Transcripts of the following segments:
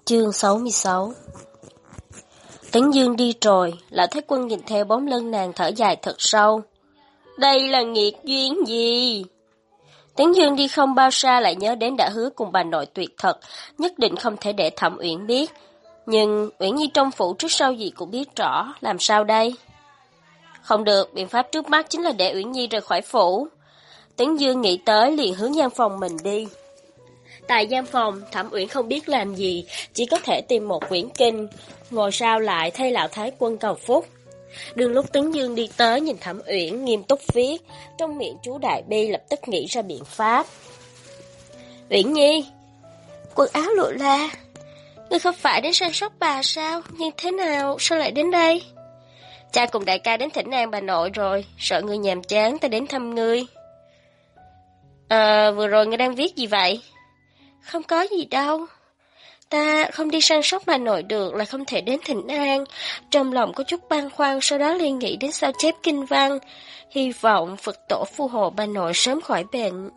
Chương 66. Tấn Dương đi rồi, Lão Thái Quân nhìn theo bóng lưng nàng thở dài thật sâu. Đây là nghiệt duyên gì? Tấn Dương đi không bao xa lại nhớ đến đã hứa cùng bà nội tuyệt thật, nhất định không thể để Thẩm Uyển biết. Nhưng Uyển Nhi trong phủ trước sau gì cũng biết rõ, làm sao đây? Không được, biện pháp trước mắt chính là để Uyển Nhi rời khỏi phủ. Tấn Dương nghĩ tới liền hướng gian phòng mình đi. Tại gian phòng, Thẩm Uyển không biết làm gì, chỉ có thể tìm một quyển kinh, ngồi sao lại thay Lão Thái Quân cầu phúc. Đương lúc Tấn Dương đi tới nhìn Thẩm Uyển nghiêm túc viết, trong miệng chú Đại Bi lập tức nghĩ ra biện pháp. Uyển Nhi, quần áo lụa la, ngươi không phải đến săn sóc bà sao? Nhưng thế nào, sao lại đến đây? Cha cùng đại ca đến thỉnh an bà nội rồi, sợ ngươi nhàm chán ta đến thăm ngươi. Vừa rồi ngươi đang viết gì vậy? Không có gì đâu. Ta không đi săn sóc bà nội được là không thể đến thỉnh an. Trong lòng có chút băn khoăn, sau đó liền nghĩ đến sao chép kinh văn. Hy vọng Phật tổ phù hộ bà nội sớm khỏi bệnh.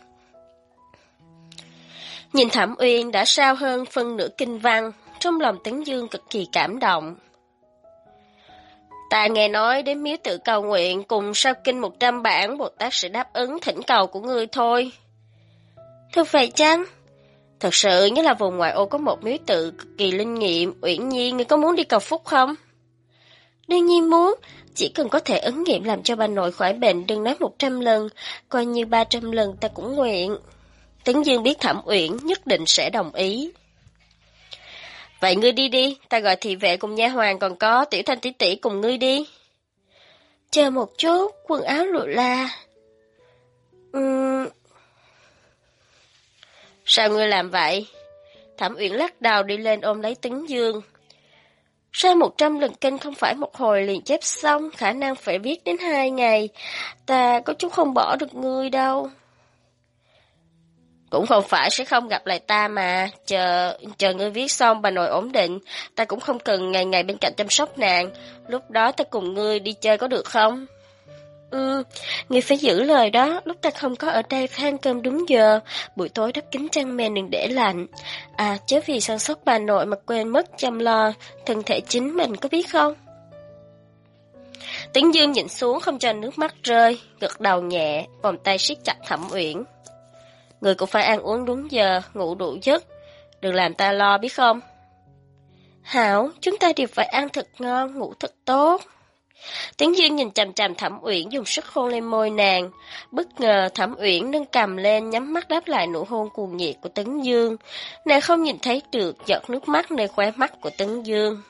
Nhìn Thẩm Uyên đã sao hơn phân nửa kinh văn, trong lòng Tấn Dương cực kỳ cảm động. Ta nghe nói đến miếu tự cầu nguyện cùng sao kinh 100 bản, Bồ Tát sẽ đáp ứng thỉnh cầu của ngươi thôi. Thật vậy chăng? Thật sự, nhất là vùng ngoại ô có một miếu tự cực kỳ linh nghiệm. Uyển Nhi, ngươi có muốn đi cầu phúc không? Đương nhiên muốn, chỉ cần có thể ứng nghiệm làm cho bà nội khỏi bệnh, đừng nói 100 lần, coi như 300 lần ta cũng nguyện. Tấn Dương biết Thẩm Uyển nhất định sẽ đồng ý. Vậy ngươi đi đi, ta gọi thị vệ cùng nha hoàn còn có Tiểu Thanh tỷ tỷ cùng ngươi đi. Chờ một chút, quần áo lụa la. Sao ngươi làm vậy? Thẩm Uyển lắc đầu đi lên ôm lấy Tấn Dương. Sao 100 lần kinh không phải một hồi liền chép xong, khả năng phải viết đến 2 ngày. Ta có chút không bỏ được ngươi đâu. Cũng không phải sẽ không gặp lại ta mà, chờ ngươi viết xong bà nội ổn định, ta cũng không cần ngày ngày bên cạnh chăm sóc nàng, lúc đó ta cùng ngươi đi chơi có được không? Ngươi phải giữ lời đó, lúc ta không có ở đây phải ăn cơm đúng giờ, buổi tối đắp kín chăn mền đừng để lạnh. Chớ vì săn sóc bà nội mà quên mất chăm lo thân thể chính mình có biết không? Tấn Dương nhìn xuống không cho nước mắt rơi, gật đầu nhẹ, vòng tay siết chặt Thẩm Uyển. Người cũng phải ăn uống đúng giờ, ngủ đủ giấc, đừng làm ta lo biết không? Hảo, chúng ta đều phải ăn thật ngon, ngủ thật tốt. Tấn Dương nhìn chằm chằm Thẩm Uyển dùng sức hôn lên môi nàng. Bất ngờ Thẩm Uyển nâng cằm lên nhắm mắt đáp lại nụ hôn cuồng nhiệt của Tấn Dương. Nàng không nhìn thấy được giọt nước mắt nơi khóe mắt của Tấn Dương.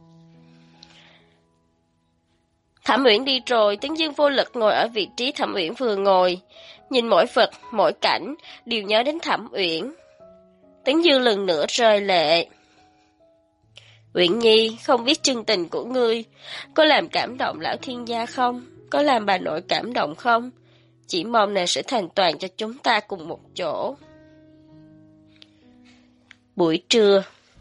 Thẩm Uyển đi rồi, Tấn Dương vô lực ngồi ở vị trí Thẩm Uyển vừa ngồi. Nhìn mỗi vật, mỗi cảnh, đều nhớ đến Thẩm Uyển. Tấn Dương lần nữa rơi lệ. Uyển Nhi, không biết chân tình của ngươi, có làm cảm động lão thiên gia không? Có làm bà nội cảm động không? Chỉ mong nàng sẽ thành toàn cho chúng ta cùng một chỗ. Buổi trưa.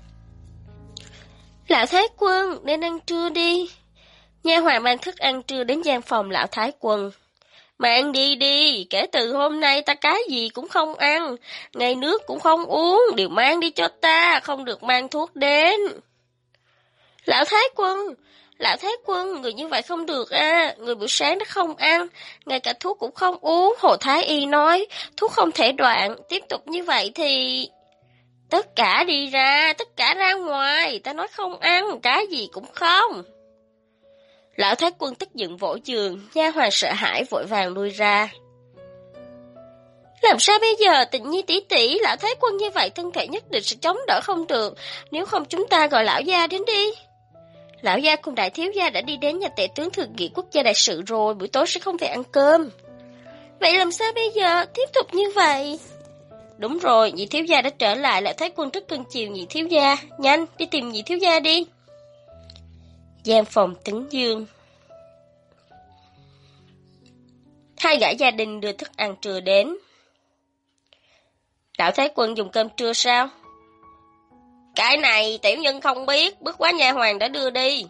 Lão Thái Quân, nên ăn trưa đi. Nha hoàn mang thức ăn trưa đến gian phòng Lão Thái Quân. Mang đi đi, kể từ hôm nay ta cái gì cũng không ăn, ngay nước cũng không uống, đều mang đi cho ta, không được mang thuốc đến. Lão Thái Quân, người như vậy không được người buổi sáng đã không ăn, ngay cả thuốc cũng không uống, Hồ Thái Y nói, thuốc không thể đoạn, tiếp tục như vậy thì... Tất cả đi ra, tất cả ra ngoài, ta nói không ăn, cái gì cũng không. Lão Thái Quân tức giận vỗ giường, nha hoàn sợ hãi vội vàng lui ra. Làm sao bây giờ, Tình Nhi tỷ tỷ, Lão Thái Quân như vậy thân thể nhất định sẽ chống đỡ không được, nếu không chúng ta gọi lão gia đến đi. Lão gia cùng đại thiếu gia đã đi đến nhà tể tướng thường nghị quốc gia đại sự rồi, buổi tối sẽ không về ăn cơm. Vậy làm sao bây giờ, tiếp tục như vậy? Đúng rồi, nhị thiếu gia đã trở lại, Lão Thái Quân rất cưng chiều nhị thiếu gia, nhanh, đi tìm nhị thiếu gia đi. Gian phòng Tấn Dương. Hai gã gia đình đưa thức ăn trưa đến. Lão Thái Quân dùng cơm trưa sao? Cái này tiểu nhân không biết, bước quá nha hoàn đã đưa đi.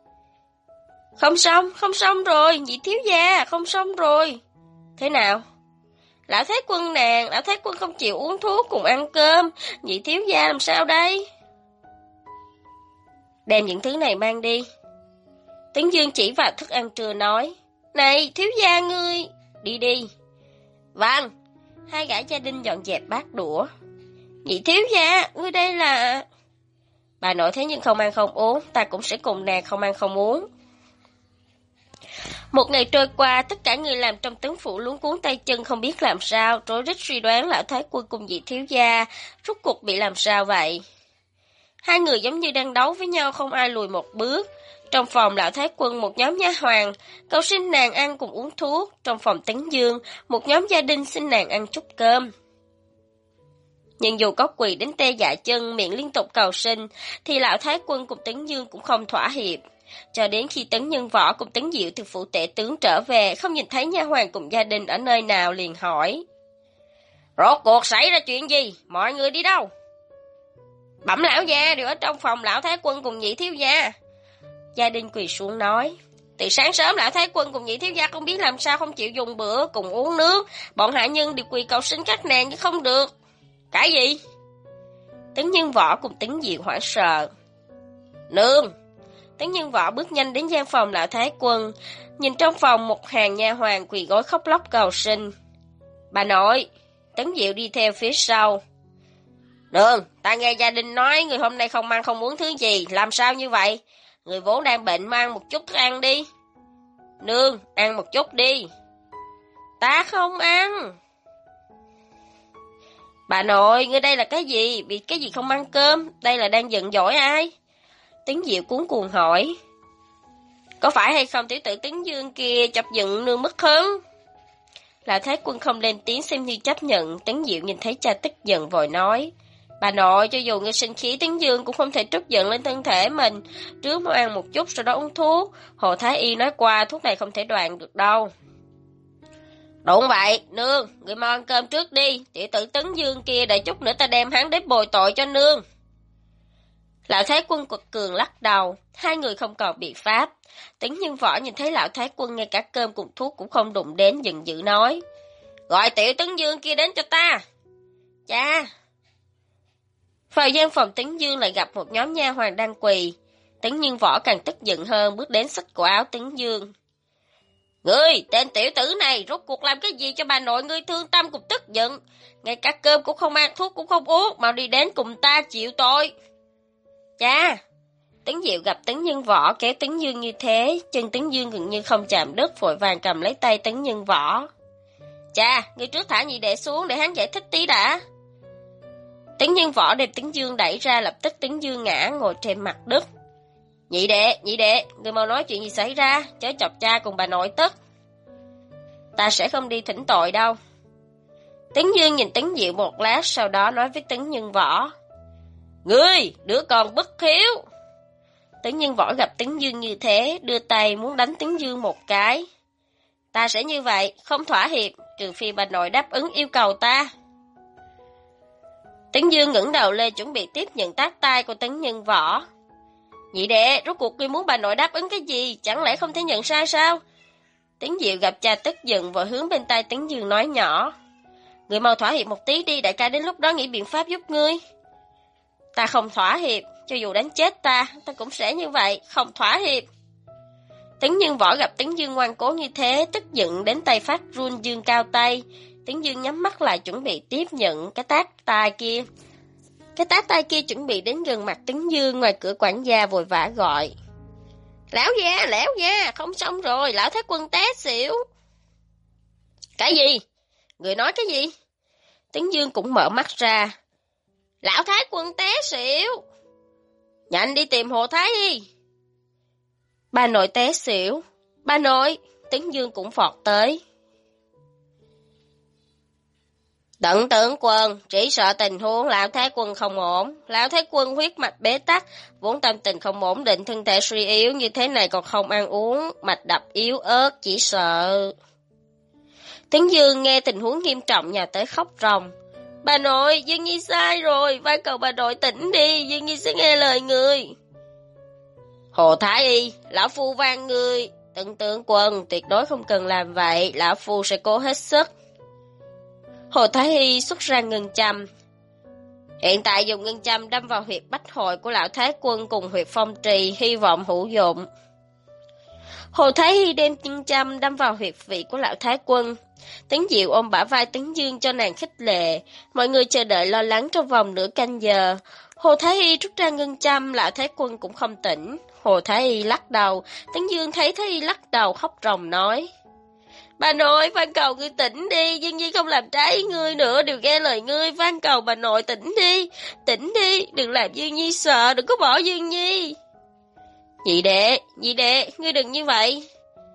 Không xong rồi, nhị thiếu gia, không xong rồi. Thế nào? Lão Thái Quân không chịu uống thuốc cùng ăn cơm, nhị thiếu gia làm sao đây? Đem những thứ này mang đi. Tấn Dương chỉ vào thức ăn trưa nói, này thiếu gia ngươi, đi đi. Vâng. Hai gã gia đình dọn dẹp bát đũa. Nhị thiếu gia, ngươi đây là... Bà nội thế nhưng không ăn không uống, ta cũng sẽ cùng nàng không ăn không uống. Một ngày trôi qua, tất cả người làm trong tấn phủ luống cuống tay chân không biết làm sao, rối rít suy đoán lão thái quân cùng vị thiếu gia, rốt cuộc bị làm sao vậy? Hai người giống như đang đấu với nhau không ai lùi một bước. Trong phòng lão thái quân một nhóm nha hoàn, cầu xin nàng ăn cùng uống thuốc. Trong phòng Tấn Dương, một nhóm gia đình xin nàng ăn chút cơm. Nhưng dù có quỳ đến tê dại chân, miệng liên tục cầu xin, thì lão thái quân cùng Tấn Dương cũng không thỏa hiệp. Cho đến khi Tấn Nhân Võ cùng Tấn Diệu từ phủ tể tướng trở về, không nhìn thấy nha hoàn cùng gia đình ở nơi nào liền hỏi. Rốt cuộc xảy ra chuyện gì? Mọi người đi đâu? Bẩm lão gia đều ở trong phòng lão thái quân cùng nhị thiếu gia. Gia đình quỳ xuống nói. Từ sáng sớm lão thái quân cùng nhị thiếu gia không biết làm sao không chịu dùng bữa cùng uống nước. Bọn hạ nhân đều quỳ cầu xin các nàng chứ không được. Cái gì? Tấn Nhân Võ cùng Tấn Diệu hoảng sợ. Nương! Tấn Nhân Võ bước nhanh đến gian phòng lão thái quân, nhìn trong phòng một hàng nha hoàn quỳ gối khóc lóc cầu xin. Bà nội! Tấn Diệu đi theo phía sau. Nương, ta nghe gia đình nói người hôm nay không ăn không uống thứ gì, làm sao như vậy? Người vốn đang bệnh mang một chút thức ăn đi. Nương, ăn một chút đi. Ta không ăn. Bà nội, ngươi đây là cái gì? Vì cái gì không ăn cơm? Đây là đang giận dỗi ai? Tấn Diệu cuống cuồng hỏi. Có phải hay không tiểu tử Tấn Dương kia chọc giận nương mất hứng? Lão thái quân không lên tiếng xem như chấp nhận. Tấn Diệu nhìn thấy cha tức giận vội nói. Bà nội, cho dù ngươi sinh khí Tấn Dương cũng không thể trút giận lên thân thể mình. Trước mau ăn một chút sau đó uống thuốc. Hồ Thái Y nói qua thuốc này không thể đoạn được đâu. Đúng vậy, nương, ngươi mau ăn cơm trước đi. Tiểu tử Tấn Dương kia đợi chút nữa ta đem hắn đến bồi tội cho nương. Lão thái quân quật cường lắc đầu. Hai người không còn biện pháp. Tấn Nhân Võ nhìn thấy lão thái quân ngay cả cơm cùng thuốc cũng không đụng đến, giận dữ nói. Gọi tiểu Tấn Dương kia đến cho ta. Cha! Vào gian phòng Tấn Dương lại gặp một nhóm nha hoàn đang quỳ. Tấn Nhân Võ càng tức giận hơn, bước đến xách cổ áo Tấn Dương. Ngươi, tên tiểu tử này, rốt cuộc làm cái gì cho bà nội ngươi thương tâm cùng tức giận? Ngay cả cơm cũng không ăn, thuốc cũng không uống, mau đi đến cùng ta chịu tội. Cha! Tấn Diệu gặp Tấn Nhân Võ kéo Tấn Dương như thế, chân Tấn Dương gần như không chạm đất, vội vàng cầm lấy tay Tấn Nhân Võ. Cha, ngươi trước thả nhị đệ xuống để hắn giải thích tí đã. Tấn Nhân Võ đem Tấn Dương đẩy ra, lập tức Tấn Dương ngã ngồi trên mặt đất. Nhị đệ, ngươi mau nói chuyện gì xảy ra, chớ chọc cha cùng bà nội tức. Ta sẽ không đi thỉnh tội đâu. Tấn Dương nhìn Tấn Diệu một lát, sau đó nói với Tấn Nhân Võ. Ngươi, đứa con bất hiếu. Tấn Nhân Võ gặp Tấn Dương như thế, đưa tay muốn đánh Tấn Dương một cái. Ta sẽ như vậy, không thỏa hiệp, trừ phi bà nội đáp ứng yêu cầu ta. Tấn Dương ngẩng đầu lên chuẩn bị tiếp nhận tát tay của Tấn Nhân Võ. Nhị đệ, rốt cuộc ngươi muốn bà nội đáp ứng cái gì, chẳng lẽ không thể nhận sai sao? Tấn Diệu gặp cha tức giận vội hướng bên tai Tấn Dương nói nhỏ. Ngươi mau thỏa hiệp một tí đi, đại ca đến lúc đó nghĩ biện pháp giúp ngươi. Ta không thỏa hiệp, cho dù đánh chết ta cũng sẽ như vậy, không thỏa hiệp. Tấn Nhân Võ gặp Tấn Dương ngoan cố như thế, tức giận đến tay phát run dương cao tay. Tấn Dương nhắm mắt lại chuẩn bị tiếp nhận cái tát tay kia. Cái tát tay kia chuẩn bị đến gần mặt Tấn Dương, ngoài cửa quản gia vội vã gọi. Lão gia, không xong rồi, lão thái quân té xỉu. Cái gì? Người nói cái gì? Tấn Dương cũng mở mắt ra. Lão thái quân té xỉu. Nhanh đi tìm Hồ Thái Y. Bà nội té xỉu. Bà nội, Tấn Dương cũng vọt tới. Tận tướng quân, chỉ sợ tình huống lão thái quân không ổn. Lão thái quân huyết mạch bế tắc, vốn tâm tình không ổn định, thân thể suy yếu như thế này còn không ăn uống, mạch đập yếu ớt, chỉ sợ. Tấn Dương nghe tình huống nghiêm trọng nhào tới khóc ròng. Bà nội, Dương Nhi sai rồi, van cầu bà nội tỉnh đi, Dương Nhi sẽ nghe lời người. Hồ Thái Y, lão phu van người, Tận tướng quân tuyệt đối không cần làm vậy, lão phu sẽ cố hết sức. Hồ Thái Y xuất ra ngân châm. Hiện tại dùng ngân châm đâm vào huyệt bách hội của lão Thái Quân cùng huyệt phong trì, hy vọng hữu dụng. Hồ Thái Hy đem ngân châm đâm vào huyệt vị của lão Thái Quân. Tấn Diệu ôm bả vai Tấn Dương cho nàng khích lệ. Mọi người chờ đợi lo lắng trong vòng nửa canh giờ. Hồ Thái Y rút ra ngân châm, lão Thái Quân cũng không tỉnh. Hồ Thái Y lắc đầu, Tấn Dương thấy Thái Y lắc đầu khóc ròng nói: Bà nội, van cầu ngươi tỉnh đi, Dương Nhi không làm trái ý ngươi nữa, đều nghe lời ngươi, van cầu bà nội tỉnh đi, đừng làm Dương Nhi sợ, đừng có bỏ Dương Nhi. Nhị đệ, ngươi đừng như vậy.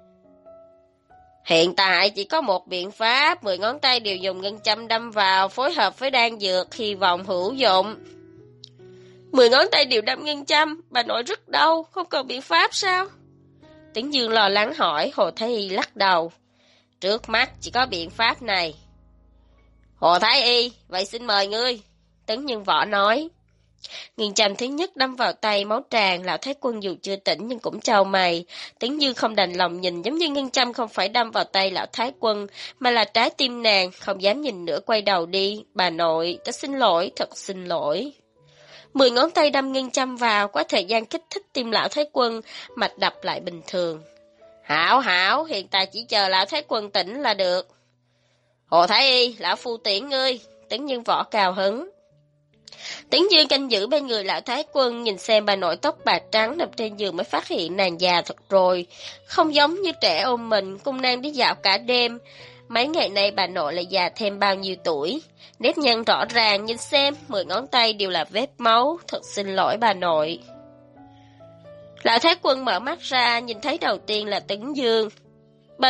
Hiện tại chỉ có một biện pháp, 10 ngón tay đều dùng ngân châm đâm vào, phối hợp với đan dược, hy vọng hữu dụng. 10 ngón tay đều đâm ngân châm, bà nội rất đau, không cần biện pháp sao? Tấn Dương lo lắng hỏi. Hồ Thái Y lắc đầu: Trước mắt chỉ có biện pháp này. Hồ Thái Y, vậy xin mời ngươi. Tấn Nhân Võ nói. Ngân châm thứ nhất đâm vào tay, máu tràn, lão Thái Quân dù chưa tỉnh nhưng cũng chau mày. Tấn Dương không đành lòng nhìn, giống như ngân châm không phải đâm vào tay lão Thái Quân, mà là trái tim nàng, không dám nhìn nữa, quay đầu đi. Bà nội, ta xin lỗi, thật xin lỗi. 10 ngón tay đâm ngân châm vào, quá thời gian kích thích tim lão Thái Quân, mạch đập lại bình thường. Hảo, hiện tại chỉ chờ lão Thái Quân tỉnh là được. Hồ Thái Y, lão phu tiễn ngươi. Tấn Nhân Võ cao hứng. Tấn Dương canh giữ bên người lão Thái Quân, nhìn xem bà nội tóc bạc trắng nằm trên giường mới phát hiện nàng già thật rồi. Không giống như trẻ ôm mình, cùng nàng đi dạo cả đêm. Mấy ngày nay bà nội lại già thêm bao nhiêu tuổi. Nếp nhăn rõ ràng, nhìn xem, 10 ngón tay đều là vết máu. Thật xin lỗi bà nội. Lão Thái Quân mở mắt ra, nhìn thấy đầu tiên là Tấn Dương. Bà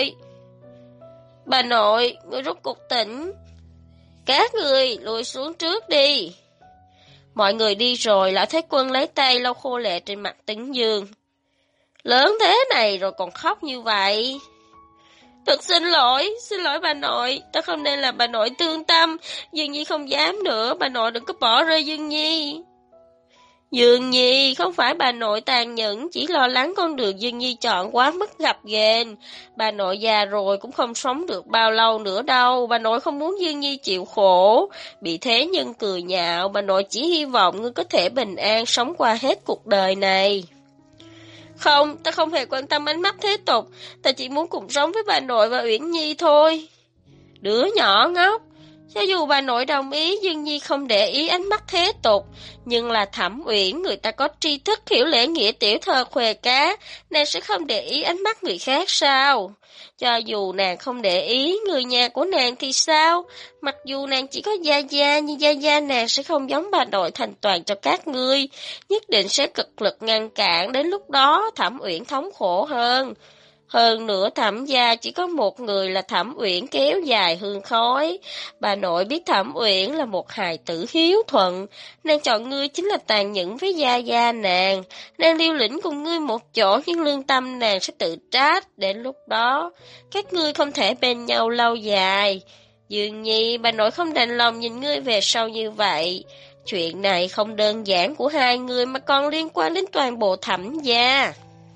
nội, ngươi rút cục tỉnh. Các ngươi lùi xuống trước đi. Mọi người đi rồi, lão Thái Quân lấy tay lau khô lệ trên mặt Tấn Dương. Lớn thế này rồi còn khóc như vậy. Thật xin lỗi bà nội, ta không nên làm bà nội thương tâm, Dương Nhi không dám nữa, bà nội đừng có bỏ rơi Dương Nhi. Dương Nhi, không phải bà nội tàn nhẫn, chỉ lo lắng con đường Dương Nhi chọn quá mất gập ghềnh. Bà nội già rồi cũng không sống được bao lâu nữa đâu, bà nội không muốn Dương Nhi chịu khổ. Bị thế nhân cười nhạo, bà nội chỉ hy vọng ngươi có thể bình an sống qua hết cuộc đời này. Không, ta không hề quan tâm ánh mắt thế tục, ta chỉ muốn cùng sống với bà nội và Uyển Nhi thôi. Đứa nhỏ ngốc, cho dù bà nội đồng ý, Dương Nhi không để ý ánh mắt thế tục, nhưng là Thẩm Uyển, người ta có tri thức hiểu lễ nghĩa tiểu thơ khoe cá, nàng sẽ không để ý ánh mắt người khác sao? Cho dù nàng không để ý, người nhà của nàng thì sao? Mặc dù nàng chỉ có gia gia, nhưng gia gia nàng sẽ không giống bà nội thành toàn cho các ngươi, nhất định sẽ cực lực ngăn cản, đến lúc đó Thẩm Uyển thống khổ hơn. Hơn nữa Thẩm gia chỉ có một người là Thẩm Uyển kéo dài hương khói. Bà nội biết Thẩm Uyển là một hài tử hiếu thuận, nàng chọn ngươi chính là tàn nhẫn với gia gia nàng. Nàng liều lĩnh cùng ngươi một chỗ nhưng lương tâm nàng sẽ tự trách, đến lúc đó các ngươi không thể bên nhau lâu dài. Dương Nhi, bà nội không đành lòng nhìn ngươi về sau như vậy. Chuyện này không đơn giản của hai người mà còn liên quan đến toàn bộ Thẩm gia.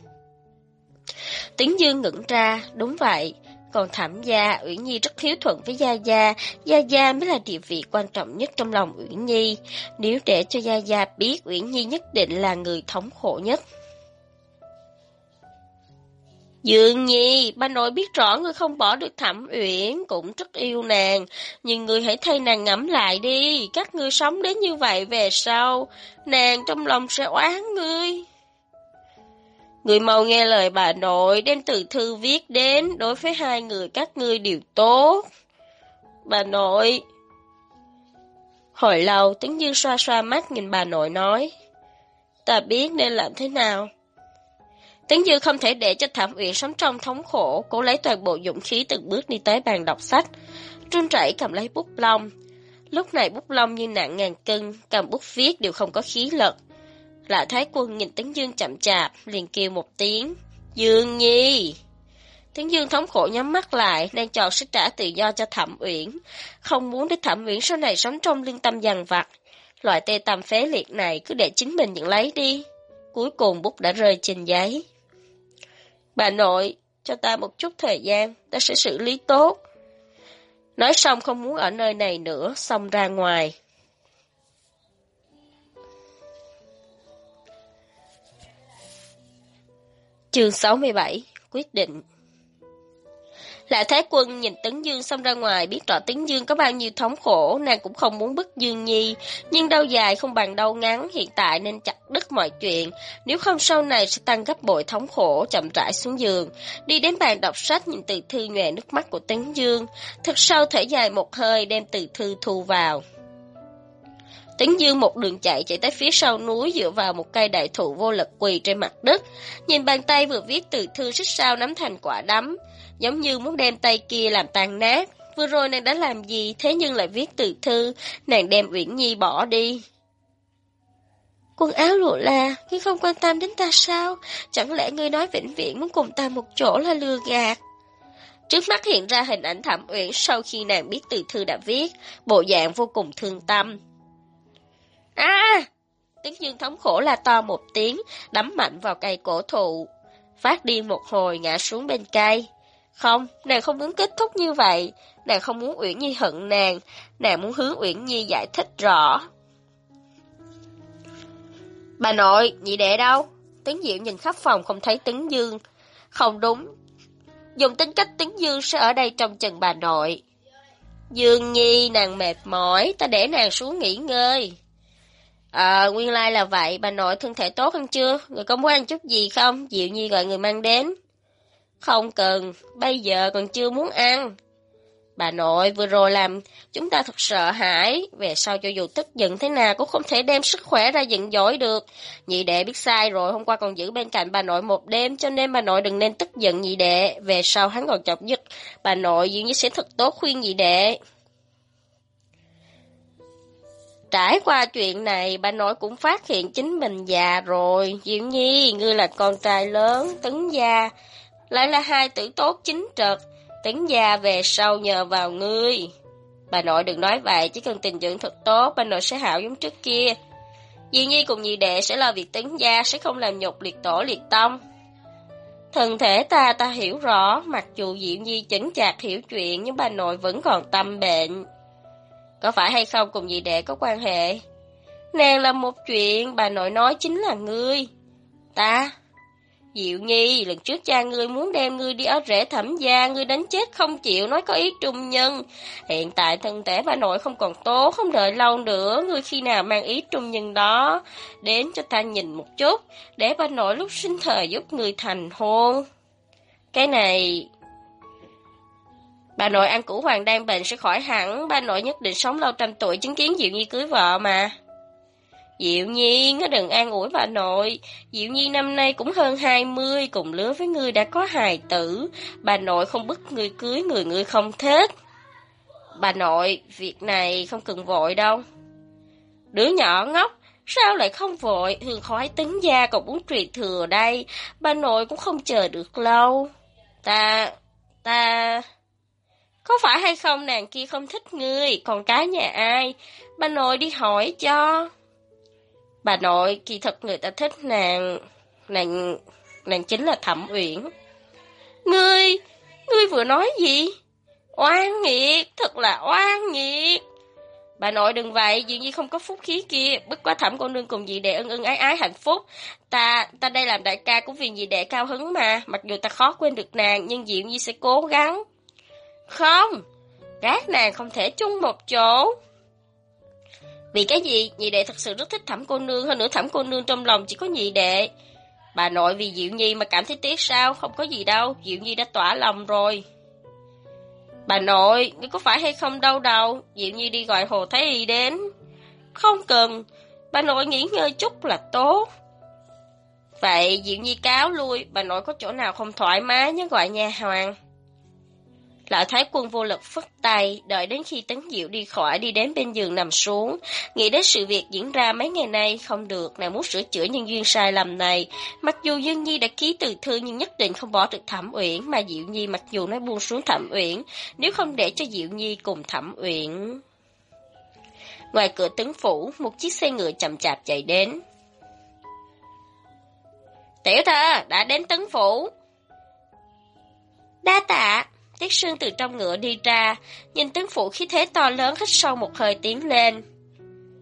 Tấn Dương ngẩn ra, đúng vậy, còn Thẩm gia, Uyển Nhi rất hiếu thuận với Gia Gia mới là địa vị quan trọng nhất trong lòng Uyển Nhi, nếu để cho Gia Gia biết Uyển Nhi nhất định là người thống khổ nhất. Dương Nhi, bà nội biết rõ ngươi không bỏ được Thẩm Uyển, cũng rất yêu nàng, nhưng ngươi hãy thay nàng ngẫm lại đi, các ngươi sống đến như vậy về sau, nàng trong lòng sẽ oán ngươi. Người mau nghe lời bà nội, đem từ thư viết đến, đối với hai người các ngươi đều tốt. Bà nội. Hồi lâu, Tấn Dương xoa xoa mắt nhìn bà nội nói. Ta biết nên làm thế nào. Tấn Dương không thể để cho Thẩm Uyển sống trong thống khổ, cố lấy toàn bộ dũng khí từng bước đi tới bàn đọc sách, run rẩy cầm lấy bút lông. Lúc này bút lông như nặng ngàn cân, cầm bút viết đều không có khí lực. Lão Thái Quân nhìn Tấn Dương chậm chạp, liền kêu một tiếng, Dương Nhi. Tấn Dương thống khổ nhắm mắt lại, đang chọn sẽ trả tự do cho Thẩm Uyển, không muốn để Thẩm Uyển sau này sống trong lương tâm dằn vặt. Loại tê tâm phế liệt này cứ để chính mình nhận lấy đi. Cuối cùng bút đã rơi trên giấy. Bà nội, cho ta một chút thời gian, ta sẽ xử lý tốt. Nói xong không muốn ở nơi này nữa, xong ra ngoài. Chương 67 Quyết định. Lại Thái Quân nhìn Tấn Dương xông ra ngoài, biết rõ Tấn Dương có bao nhiêu thống khổ, nàng cũng không muốn bức Dương Nhi, nhưng đau dài không bằng đau ngắn, hiện tại nên chặt đứt mọi chuyện, nếu không sau này sẽ tăng gấp bội thống khổ. Chậm rãi xuống giường, đi đến bàn đọc sách, nhìn từ thư nhòe nước mắt của Tấn Dương, thật sâu thở dài một hơi, đem từ thư thu vào. Tấn Dương một đường chạy tới phía sau núi, dựa vào một cây đại thụ vô lực quỳ trên mặt đất, nhìn bàn tay vừa viết từ thư xích sao nắm thành quả đấm, giống như muốn đem tay kia làm tan nát. Vừa rồi nàng đã làm gì thế nhưng lại viết từ thư, nàng đem Uyển Nhi bỏ đi. Quần áo lụa là, ngươi không quan tâm đến ta sao? Chẳng lẽ ngươi nói vĩnh viễn muốn cùng ta một chỗ là lừa gạt? Trước mắt hiện ra hình ảnh Thẩm Uyển sau khi nàng biết từ thư đã viết, bộ dạng vô cùng thương tâm. Tấn Dương thống khổ la to một tiếng, đấm mạnh vào cây cổ thụ, phát điên một hồi ngã xuống bên cây. Không, nàng không muốn kết thúc như vậy, nàng không muốn Uyển Nhi hận nàng muốn hướng Uyển Nhi giải thích rõ. Bà nội, nhị đệ đâu? Tấn Diệu nhìn khắp phòng không thấy Tấn Dương. Không đúng, dùng tính cách Tấn Dương sẽ ở đây trông chừng bà nội. Dương Nhi, nàng mệt mỏi, ta để nàng xuống nghỉ ngơi. Nguyên lai là vậy, bà nội thân thể tốt hơn chưa? Người có muốn ăn chút gì không? Diệu Nhi gọi người mang đến. Không cần, bây giờ còn chưa muốn ăn. Bà nội vừa rồi làm chúng ta thật sợ hãi, về sau cho dù tức giận thế nào cũng không thể đem sức khỏe ra giận dỗi được. Nhị đệ biết sai rồi, hôm qua còn giữ bên cạnh bà nội một đêm, cho nên bà nội đừng nên tức giận nhị đệ, về sau hắn còn chọc giật. Bà nội Diệu Nhi sẽ thật tốt khuyên nhị đệ. Trải qua chuyện này, bà nội cũng phát hiện chính mình già rồi. Diệu Nhi, ngươi là con trai lớn, Tấn gia lại là hai tử tốt chính trực, Tấn gia về sau nhờ vào ngươi. Bà nội đừng nói vậy, chỉ cần tình dưỡng thật tốt, bà nội sẽ hảo giống trước kia. Diệu Nhi cùng nhị đệ sẽ lo việc Tấn gia, sẽ không làm nhục liệt tổ liệt tông. Thân thể ta hiểu rõ, mặc dù Diệu Nhi chững chạc hiểu chuyện, nhưng bà nội vẫn còn tâm bệnh. Có phải hay không cùng nhị đệ có quan hệ? Nàng là một chuyện, bà nội nói chính là ngươi. Ta? Diệu Nhi, lần trước cha ngươi muốn đem ngươi đi ở rễ Thẩm gia, ngươi đánh chết không chịu, nói có ý trung nhân. Hiện tại thân thể bà nội không còn tốt, không đợi lâu nữa, ngươi khi nào mang ý trung nhân đó đến cho ta nhìn một chút, để bà nội lúc sinh thời giúp ngươi thành hôn. Cái này... Bà nội ăn củ hoàng đang bệnh sẽ khỏi hẳn, bà nội nhất định sống lâu trăm tuổi chứng kiến Diệu Nhi cưới vợ mà. Diệu Nhi, ngươi đừng an ủi bà nội, Diệu Nhi năm nay cũng hơn 20, cùng lứa với ngươi đã có hài tử, bà nội không bức ngươi cưới người ngươi không thích. Bà nội, việc này không cần vội đâu. Đứa nhỏ ngốc, sao lại không vội, Hương khói Tấn gia còn muốn truyền thừa đây, bà nội cũng không chờ được lâu. Ta... Có phải hay không nàng kia không thích ngươi, còn cái nhà ai? Bà nội đi hỏi cho. Bà nội, kỳ thật người ta thích nàng chính là Thẩm Uyển. Ngươi vừa nói gì? Oan nghiệt, thật là oan nghiệt. Bà nội đừng vậy, Diệu Nhi không có phúc khí kia, bất quá Thẩm cô nương cùng dì đệ ân ân ái ái hạnh phúc. Ta đây làm đại ca cũng vì dì đệ cao hứng mà, mặc dù ta khó quên được nàng, nhưng Diệu Nhi sẽ cố gắng. Không, các nàng không thể chung một chỗ. Vì cái gì? Nhị đệ thật sự rất thích Thẩm cô nương, hơn nữa Thẩm cô nương trong lòng chỉ có nhị đệ. Bà nội vì Diệu Nhi mà cảm thấy tiếc sao? Không có gì đâu, Diệu Nhi đã tỏa lòng rồi. Bà nội, ngươi có phải hay không đau đầu? Diệu Nhi đi gọi Hồ Thái Y đến. Không cần, bà nội nghỉ ngơi chút là tốt. Vậy Diệu Nhi cáo lui, bà nội có chỗ nào không thoải mái nhớ gọi nha hoàng. Lão Thái Quân vô lực phất tay, đợi đến khi Tấn Diệu đi khỏi, đi đến bên giường nằm xuống, nghĩ đến sự việc diễn ra mấy ngày nay không được, nàng muốn sửa chữa nhân duyên sai lầm này. Mặc dù Dương Nhi đã ký từ thư nhưng nhất định không bỏ được Thẩm Uyển, mà Diệu Nhi mặc dù nói buông xuống Thẩm Uyển, nếu không để cho Diệu Nhi cùng Thẩm Uyển. Ngoài cửa Tấn phủ, một chiếc xe ngựa chậm chạp chạy đến. Tiểu thơ, đã đến Tấn phủ. Đa tạ. Tiết Sương từ trong ngựa đi ra, nhìn Tấn phủ khí thế to lớn, hít sâu một hơi tiến lên.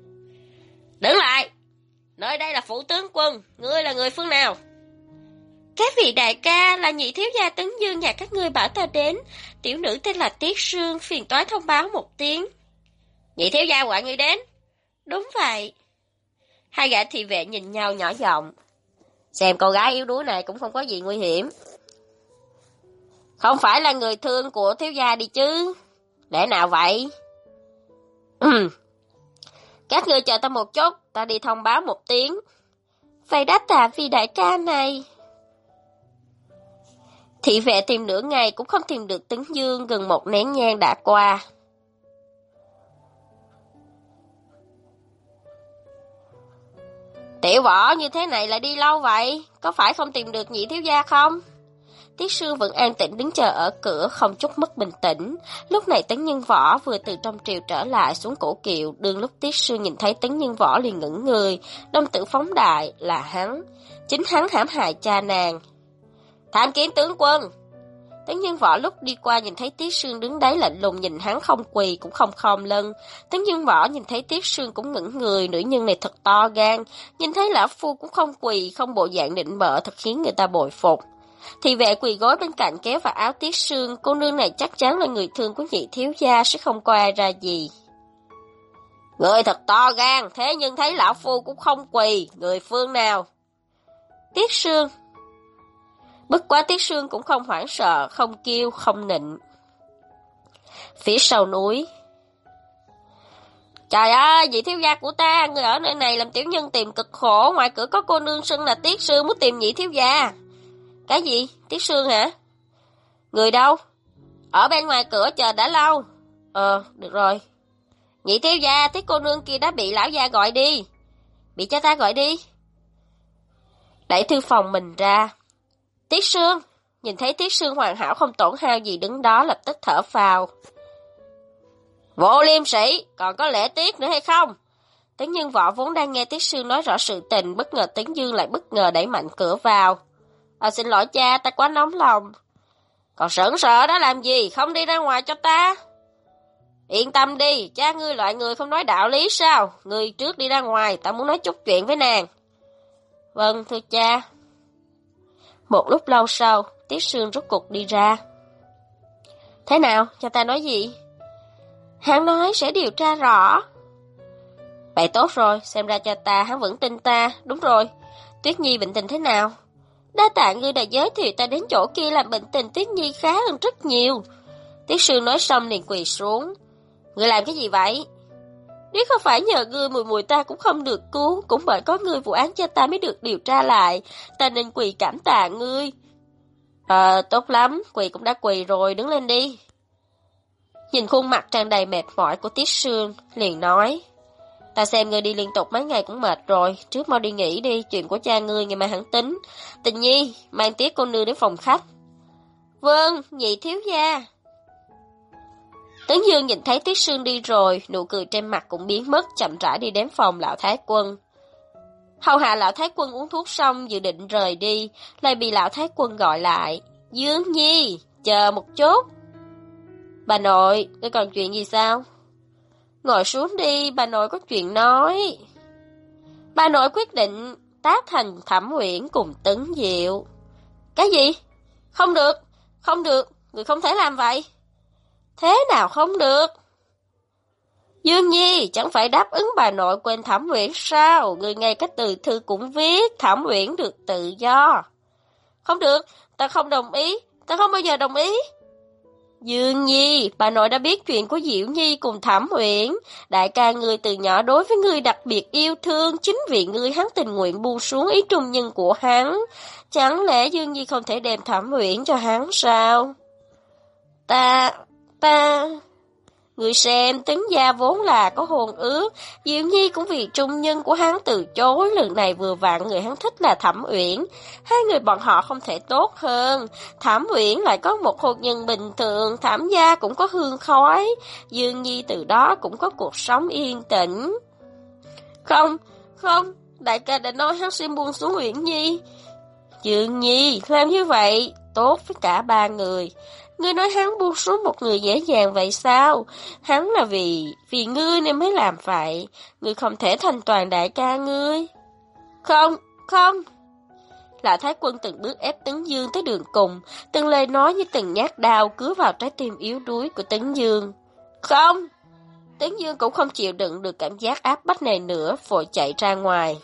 Đứng lại! Nơi đây là phủ tướng quân, ngươi là người phương nào? Các vị đại ca, là nhị thiếu gia Tấn Dương nhà các ngươi bảo ta đến. Tiểu nữ tên là Tiết Sương, phiền toái thông báo một tiếng. Nhị thiếu gia gọi ngươi đến. Đúng vậy. Hai gã thị vệ nhìn nhau nhỏ giọng. Xem cô gái yếu đuối này cũng không có gì nguy hiểm. Không phải là người thương của thiếu gia đi chứ. Lẽ nào vậy? Các ngươi chờ ta một chút, ta đi thông báo một tiếng. Vậy đáp tạ vì đại ca này. Thị vệ tìm nửa ngày cũng không tìm được Tấn Dương, gần một nén nhang đã qua. Tiểu võ như thế này lại đi lâu vậy, có phải không tìm được nhị thiếu gia không? Tiết Sương vẫn an tĩnh đứng chờ ở cửa, không chút mất bình tĩnh. Lúc này Tấn Nhân Võ vừa từ trong triều trở lại xuống cổ kiệu, đương lúc Tiết Sương nhìn thấy Tấn Nhân Võ liền ngẩn người, đồng tử phóng đại là hắn. Chính hắn hãm hại cha nàng. Tham kiến tướng quân. Tấn Nhân Võ lúc đi qua nhìn thấy Tiết Sương đứng đấy lạnh lùng nhìn hắn, không quỳ cũng không khom lưng. Tấn Nhân Võ nhìn thấy Tiết Sương cũng ngẩn người, nữ nhân này thật to gan, nhìn thấy lão phu cũng không quỳ, không bộ dạng nịnh bợ, thật khiến người ta bội phục. Thị vệ quỳ gối bên cạnh kéo vào áo Tiết Sương, cô nương này chắc chắn là người thương của nhị thiếu gia, sẽ không coi ai ra gì. Người thật to gan, thế nhưng thấy lão phu cũng không quỳ, người phương nào? Tiết Sương. Bất quá Tiết Sương cũng không hoảng sợ, không kêu, không nịnh. Phía sau núi. Trời ơi, vị thiếu gia của ta, người ở nơi này làm tiểu nhân tìm cực khổ, ngoài cửa có cô nương xưng là Tiết Sương muốn tìm nhị thiếu gia. Cái gì? Tiết Sương hả? Người đâu? Ở bên ngoài cửa chờ đã lâu. Được rồi. Nhị thiếu gia, Tiết cô nương kia đã bị lão gia gọi đi. Bị cha ta gọi đi. Đẩy thư phòng mình ra. Tiết Sương. Nhìn thấy Tiết Sương hoàn hảo không tổn hao gì đứng đó, lập tức thở phào. Vô liêm sĩ, còn có lễ tiết nữa hay không? Tấn Nhân Võ vốn đang nghe Tiết Sương nói rõ sự tình, bất ngờ Tấn Dương lại bất ngờ đẩy mạnh cửa vào. Xin lỗi cha, ta quá nóng lòng. Còn sững sờ đó làm gì, không đi ra ngoài cho ta? Yên tâm đi, cha ngươi loại người không nói đạo lý sao? Ngươi trước đi ra ngoài, ta muốn nói chút chuyện với nàng. Vâng, thưa cha. Một lúc lâu sau, Tiết Sương rốt cuộc đi ra. Thế nào, cha ta nói gì? Hắn nói sẽ điều tra rõ. Vậy tốt rồi, xem ra cha ta hắn vẫn tin ta. Đúng rồi, Tuyết Nhi bệnh tình thế nào? Đa tạ ngươi đã giới thiệu ta đến chỗ kia, làm bệnh tình Tuyết Nhi khá hơn rất nhiều. Tiết Sương nói xong liền quỳ xuống. Ngươi làm cái gì vậy? Nếu không phải nhờ ngươi, mùi mùi ta cũng không được cứu, cũng bởi có ngươi vụ án cha ta mới được điều tra lại, ta nên quỳ cảm tạ ngươi. Tốt lắm, quỳ cũng đã quỳ rồi, đứng lên đi. Nhìn khuôn mặt tràn đầy mệt mỏi của Tiết Sương, liền nói. Ta xem ngươi đi liên tục mấy ngày cũng mệt rồi, trước mau đi nghỉ đi, chuyện của cha ngươi ngày mai hẳn tính. Tình Nhi, mang Tiết cô nương đến phòng khách. Vâng, nhị thiếu gia. Tấn Dương nhìn thấy Tiết Sương đi rồi, nụ cười trên mặt cũng biến mất, chậm rãi đi đến phòng lão thái quân. Hầu hạ lão thái quân uống thuốc xong dự định rời đi, lại bị lão thái quân gọi lại. Dương Nhi, chờ một chút. Bà nội, ngươi còn chuyện gì sao? Ngồi xuống đi, bà nội có chuyện nói. Bà nội quyết định tác thành Thẩm Uyển cùng Tấn Diệu. Cái gì? Không được, không được, người không thể làm vậy. Thế nào không được? Dương Nhi, chẳng phải đáp ứng bà nội quên Thẩm Uyển sao? Người ngay cái từ thư cũng viết Thẩm Uyển được tự do. Không được, ta không đồng ý, ta không bao giờ đồng ý. Dương Nhi, bà nội đã biết chuyện của Diệu Nhi cùng Thẩm Uyển. Đại ca ngươi từ nhỏ đối với ngươi đặc biệt yêu thương, chính vì ngươi hắn tình nguyện buông xuống ý trung nhân của hắn. Chẳng lẽ Dương Nhi không thể đem Thẩm Uyển cho hắn sao? Ta... Người xem, Tấn gia vốn là có hôn ước, Diệu Nhi cũng vì trung nhân của hắn từ chối, lần này vừa vặn người hắn thích là Thẩm Uyển, hai người bọn họ không thể tốt hơn. Thẩm Uyển lại có một hôn nhân bình thường, Thẩm gia cũng có hương khói, Dương Nhi từ đó cũng có cuộc sống yên tĩnh. Không, đại ca đã nói hắn sẽ buông xuống Uyển Nhi. Dương Nhi, làm như vậy, tốt với cả ba người. Ngươi nói hắn buông xuống một người dễ dàng vậy sao? Hắn là vì ngươi nên mới làm vậy. Ngươi không thể thành toàn đại ca ngươi. Không. Lã Thái Quân từng bước ép Tấn Dương tới đường cùng, từng lời nói như từng nhát đao cứa vào trái tim yếu đuối của Tấn Dương. Không! Tấn Dương cũng không chịu đựng được cảm giác áp bách này nữa, vội chạy ra ngoài.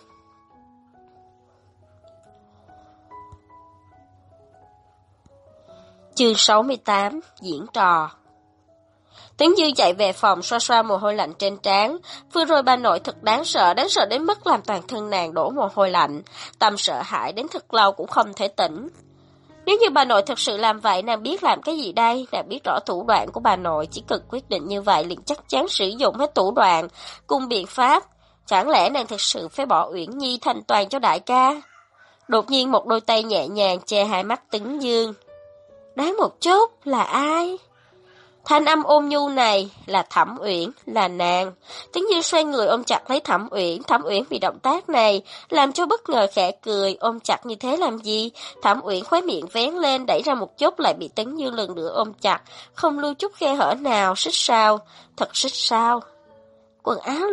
Chương 68: Diễn trò. Tấn Dương chạy về phòng xoa xoa mồ hôi lạnh trên trán. Vừa rồi bà nội thật đáng sợ đến mức làm toàn thân nàng đổ mồ hôi lạnh. Tâm sợ hãi đến thật lâu cũng không thể tỉnh. Nếu như bà nội thật sự làm vậy, nàng biết làm cái gì đây? Nàng biết rõ thủ đoạn của bà nội, chỉ cần quyết định như vậy liền chắc chắn sử dụng hết thủ đoạn cùng biện pháp. Chẳng lẽ nàng thật sự phải bỏ Uyển Nhi thành toàn cho đại ca? Đột nhiên một đôi tay nhẹ nhàng che hai mắt Tấn Dương. Đoán một chút, là ai? Thanh âm ôn nhu này là Thẩm Uyển, là nàng. Tấn Dương xoay người ôm chặt lấy Thẩm Uyển. Thẩm Uyển bị động tác này làm cho bất ngờ khẽ cười. Ôm chặt như thế làm gì? Thẩm Uyển khóe miệng vén lên, đẩy ra một chút lại bị Tấn Dương lần nữa ôm chặt, không lưu chút khe hở nào. Xích sao? Thật xích sao? Quần áo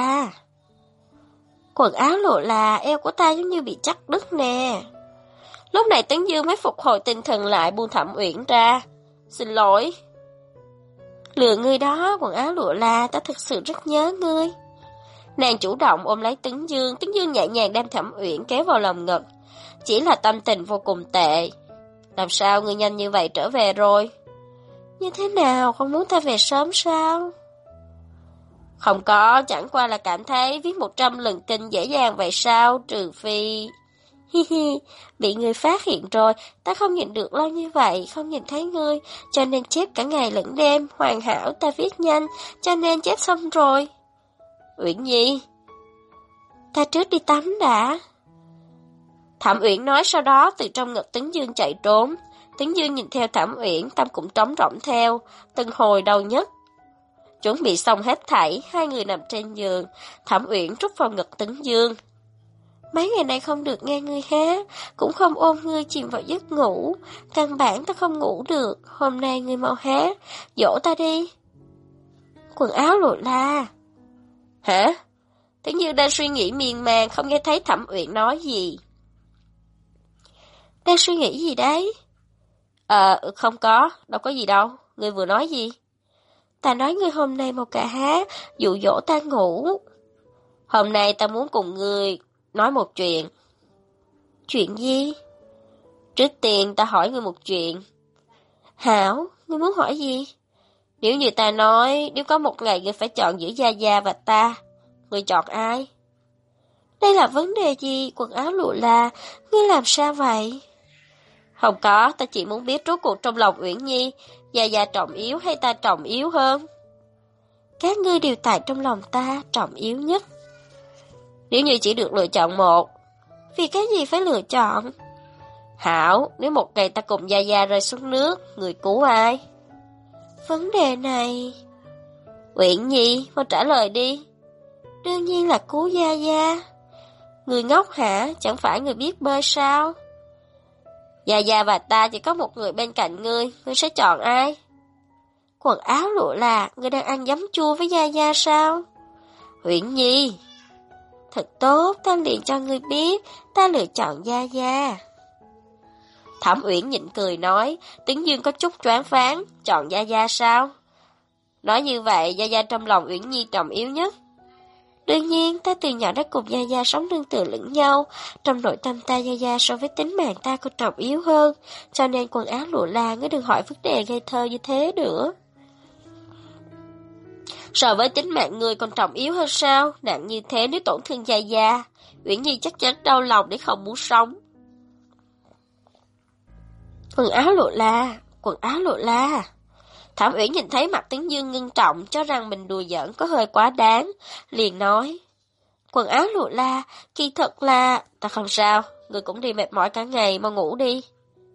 lộ là, eo của ta giống như bị cắt đứt nè. Lúc này Tấn Dương mới phục hồi tinh thần lại, buông Thẩm Uyển ra. Xin lỗi. Lừa ngươi đó, quần áo lụa la, ta thực sự rất nhớ ngươi. Nàng chủ động ôm lấy Tấn Dương nhẹ nhàng đem Thẩm Uyển kéo vào lòng ngực. Chỉ là tâm tình vô cùng tệ. Làm sao ngươi nhanh như vậy trở về rồi? Như thế nào, không muốn ta về sớm sao? Không có, chẳng qua là cảm thấy viết 100 lần kinh dễ dàng vậy sao, trừ phi... Hi hi, bị người phát hiện rồi, ta không nhìn được lâu như vậy, không nhìn thấy ngươi, cho nên chép cả ngày lẫn đêm, hoàn hảo, ta viết nhanh, cho nên chép xong rồi. Uyển Nhi, ta trước đi tắm đã. Thẩm Uyển nói, sau đó từ trong ngực Tấn Dương chạy trốn. Tấn Dương nhìn theo Thẩm Uyển, tâm cũng trống rỗng theo, từng hồi đau nhức. Chuẩn bị xong hết thảy, hai người nằm trên giường, Thẩm Uyển rút vào ngực Tấn Dương. Mấy ngày nay không được nghe ngươi hát, cũng không ôm ngươi chìm vào giấc ngủ, căn bản ta không ngủ được, hôm nay ngươi mau hát, dỗ ta đi. Quần áo lộ la. Hả? Tấn Dương đang suy nghĩ miên man, không nghe thấy Thẩm Uyển nói gì. Đang suy nghĩ gì đấy? Không có, đâu có gì đâu, ngươi vừa nói gì? Ta nói ngươi hôm nay mau cả hát, dụ dỗ ta ngủ. Hôm nay ta muốn cùng ngươi nói một chuyện. Chuyện gì? Trước tiên ta hỏi ngươi một chuyện. Hảo, ngươi muốn hỏi gì? Nếu như ta nói, nếu có một ngày ngươi phải chọn giữa Gia Gia và ta, ngươi chọn ai? Đây là vấn đề gì? Quần áo lụa là, ngươi làm sao vậy? Không có, ta chỉ muốn biết rốt cuộc trong lòng Uyển Nhi, Gia Gia trọng yếu hay ta trọng yếu hơn? Các ngươi đều tại trong lòng ta trọng yếu nhất. Nếu như chỉ được lựa chọn một, vì cái gì phải lựa chọn? Hảo, nếu một ngày ta cùng Gia Gia rơi xuống nước, người cứu ai? Vấn đề này... Uyển Nhi, mau trả lời đi. Đương nhiên là cứu Gia Gia. Người ngốc hả? Chẳng phải người biết bơi sao? Gia Gia và ta chỉ có một người bên cạnh ngươi sẽ chọn ai? Quần áo lụa là, ngươi đang ăn giấm chua với Gia Gia sao? Uyển Nhi, thật tốt, ta liền cho ngươi biết, ta lựa chọn Gia Gia. Thẩm Uyển nhịn cười nói, Tấn Dương có chút choáng váng, chọn Gia Gia sao? Nói như vậy, Gia Gia trong lòng Uyển Nhi trọng yếu nhất. Đương nhiên, ta từ nhỏ đã cùng Gia Gia sống nương tựa lẫn nhau, trong nội tâm ta Gia Gia so với tính mạng ta còn trọng yếu hơn, cho nên quần áo lụa là, ngươi đừng hỏi vấn đề ngây thơ như thế nữa. So với tính mạng người còn trọng yếu hơn sao? Nặng như thế nếu tổn thương Gia Gia, Uyển Nhi chắc chắn đau lòng để không muốn sống. Quần áo lộ la. Thẩm Uyển nhìn thấy mặt Tấn Dương ngưng trọng, cho rằng mình đùa giỡn có hơi quá đáng, liền nói. Quần áo lộ la, kỳ thật là... Ta không sao, người cũng đi mệt mỏi cả ngày, mau ngủ đi.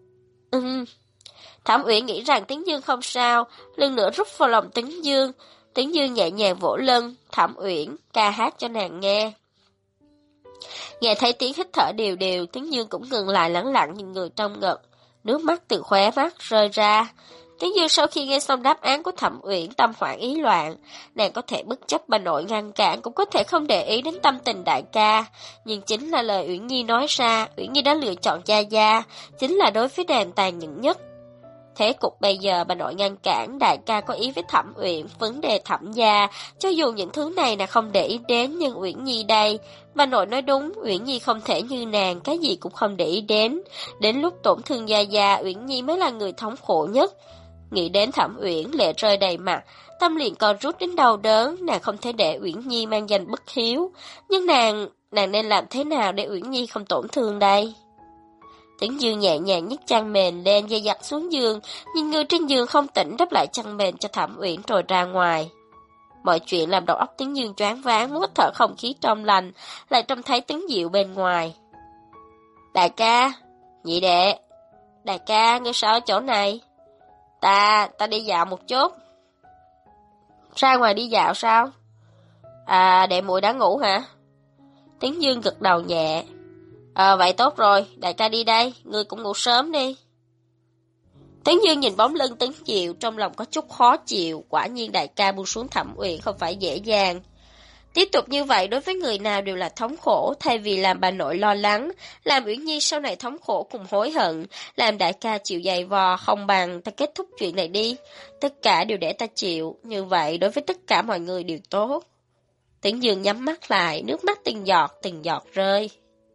Thẩm Uyển nghĩ rằng Tấn Dương không sao, lần nữa rút vào lòng Tấn Dương. Tấn Dương nhẹ nhàng vỗ lưng, Thẩm Uyển ca hát cho nàng nghe. Nghe thấy tiếng hít thở đều đều, Tấn Dương cũng ngừng lại lắng lặng nhìn người trong ngực. Nước mắt từ khóe mắt rơi ra. Tấn Dương sau khi nghe xong đáp án của Thẩm Uyển, tâm hoảng ý loạn. Nàng có thể bất chấp bà nội ngăn cản, cũng có thể không để ý đến tâm tình đại ca. Nhưng chính là lời Uyển Nhi nói ra, Uyển Nhi đã lựa chọn Gia Gia, chính là đối với nàng tàn nhẫn nhất. Thế cục bây giờ bà nội ngăn cản, đại ca có ý với Thẩm Uyển, vấn đề Thẩm gia, cho dù những thứ này là không để ý đến, nhưng Uyển Nhi đây, bà nội nói đúng, Uyển Nhi không thể như nàng, cái gì cũng không để ý đến. Đến lúc tổn thương Gia Gia, Uyển Nhi mới là người thống khổ nhất. Nghĩ đến Thẩm Uyển, lệ rơi đầy mặt, tâm liền co rút đến đau đớn, nàng không thể để Uyển Nhi mang danh bất hiếu, nhưng nàng nên làm thế nào để Uyển Nhi không tổn thương đây? Tấn Dương nhẹ nhàng nhấc chăn mền lên, dây dặt xuống giường, nhìn người trên giường không tỉnh đắp lại chăn mền cho Thẩm Uyển rồi ra ngoài. Mọi chuyện làm đầu óc Tấn Dương choáng váng, muốn hít thở không khí trong lành, lại trông thấy Tấn Diệu bên ngoài. Đại ca, nhị đệ, đại ca, ngươi sao ở chỗ này? Ta đi dạo một chút. Ra ngoài đi dạo sao? À, đệ muội đã ngủ hả? Tấn Dương gật đầu nhẹ. Vậy tốt rồi, đại ca đi đây, ngươi cũng ngủ sớm đi. Tấn Dương nhìn bóng lưng Tấn Diệu, trong lòng có chút khó chịu, quả nhiên đại ca buông xuống Thẩm Uyển không phải dễ dàng. Tiếp tục như vậy đối với người nào đều là thống khổ, thay vì làm bà nội lo lắng, làm Uyển Nhi sau này thống khổ cùng hối hận, làm đại ca chịu dày vò không bằng ta kết thúc chuyện này đi, tất cả đều để ta chịu, như vậy đối với tất cả mọi người đều tốt. Tấn Dương nhắm mắt lại, nước mắt từng giọt rơi.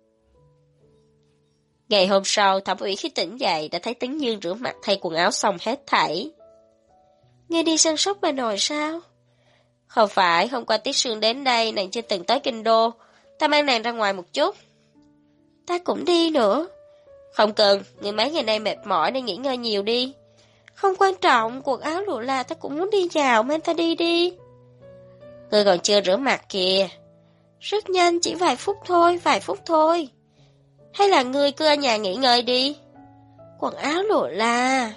Ngày hôm sau, Thẩm Uyển khi tỉnh dậy đã thấy Tấn Dương rửa mặt thay quần áo xong hết thảy. Nghe đi săn sóc bà nội sao? Không phải, hôm qua Tiết Sương đến đây, nàng chưa từng tới Kinh Đô. Ta mang nàng ra ngoài một chút. Ta cũng đi nữa. Không cần, người mấy ngày nay mệt mỏi nên nghỉ ngơi nhiều đi. Không quan trọng, quần áo lụa là ta cũng muốn đi dạo, mang ta đi đi. Ngươi còn chưa rửa mặt kìa. Rất nhanh, chỉ vài phút thôi. Hay là ngươi cứ ở nhà nghỉ ngơi đi. Quần áo lụa là...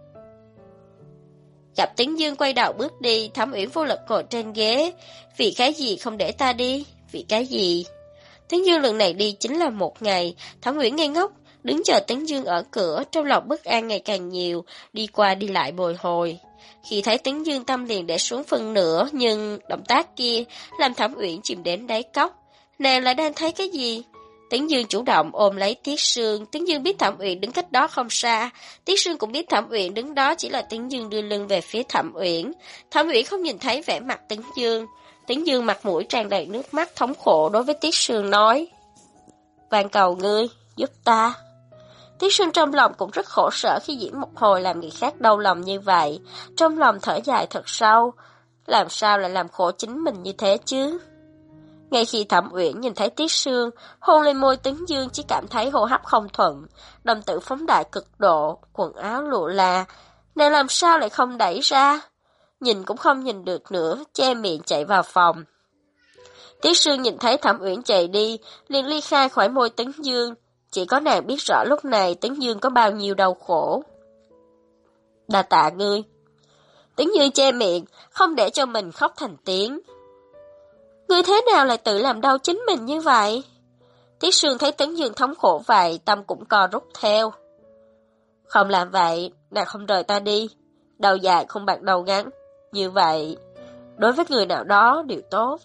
Gặp Tấn Dương quay đầu bước đi, Thẩm Uyển vô lực ngồi trên ghế. Vì cái gì không để ta đi? Vì cái gì? Tấn Dương lần này đi chính là một ngày. Thẩm Uyển ngây ngốc, đứng chờ Tấn Dương ở cửa, trong lòng bất an ngày càng nhiều, đi qua đi lại bồi hồi. Khi thấy Tấn Dương tâm liền để xuống phân nửa, nhưng động tác kia làm Thẩm Uyển chìm đến đáy cốc. Nàng lại đang thấy cái gì? Tấn Dương chủ động ôm lấy Tiết Sương, Tấn Dương biết Thẩm Uyển đứng cách đó không xa, Tiết Sương cũng biết Thẩm Uyển đứng đó, chỉ là Tấn Dương đưa lưng về phía Thẩm Uyển. Thẩm Uyển không nhìn thấy vẻ mặt Tấn Dương. Tấn Dương mặt mũi tràn đầy nước mắt thống khổ đối với Tiết Sương nói: "Van cầu ngươi, giúp ta." Tiết Sương trong lòng cũng rất khổ sở khi diễn một hồi làm người khác đau lòng như vậy, trong lòng thở dài thật sâu, làm sao lại làm khổ chính mình như thế chứ? Ngay khi Thẩm Uyển nhìn thấy Tiết Sương hôn lên môi Tấn Dương, chỉ cảm thấy hô hấp không thuận, đồng tử phóng đại cực độ, quần áo lụa là, nàng làm sao lại không đẩy ra? Nhìn cũng không nhìn được nữa, che miệng chạy vào phòng. Tiết Sương nhìn thấy Thẩm Uyển chạy đi, liền ly khai khỏi môi Tấn Dương, chỉ có nàng biết rõ lúc này Tấn Dương có bao nhiêu đau khổ. Đa tạ ngươi. Tấn Dương che miệng, không để cho mình khóc thành tiếng. Ngươi thế nào lại tự làm đau chính mình như vậy? Tiết Sương thấy Tấn Dương thống khổ vậy, tâm cũng co rút theo. Không làm vậy, nàng không rời ta đi. Đầu dài không bằng đầu ngắn. Như vậy, đối với người nào đó đều tốt.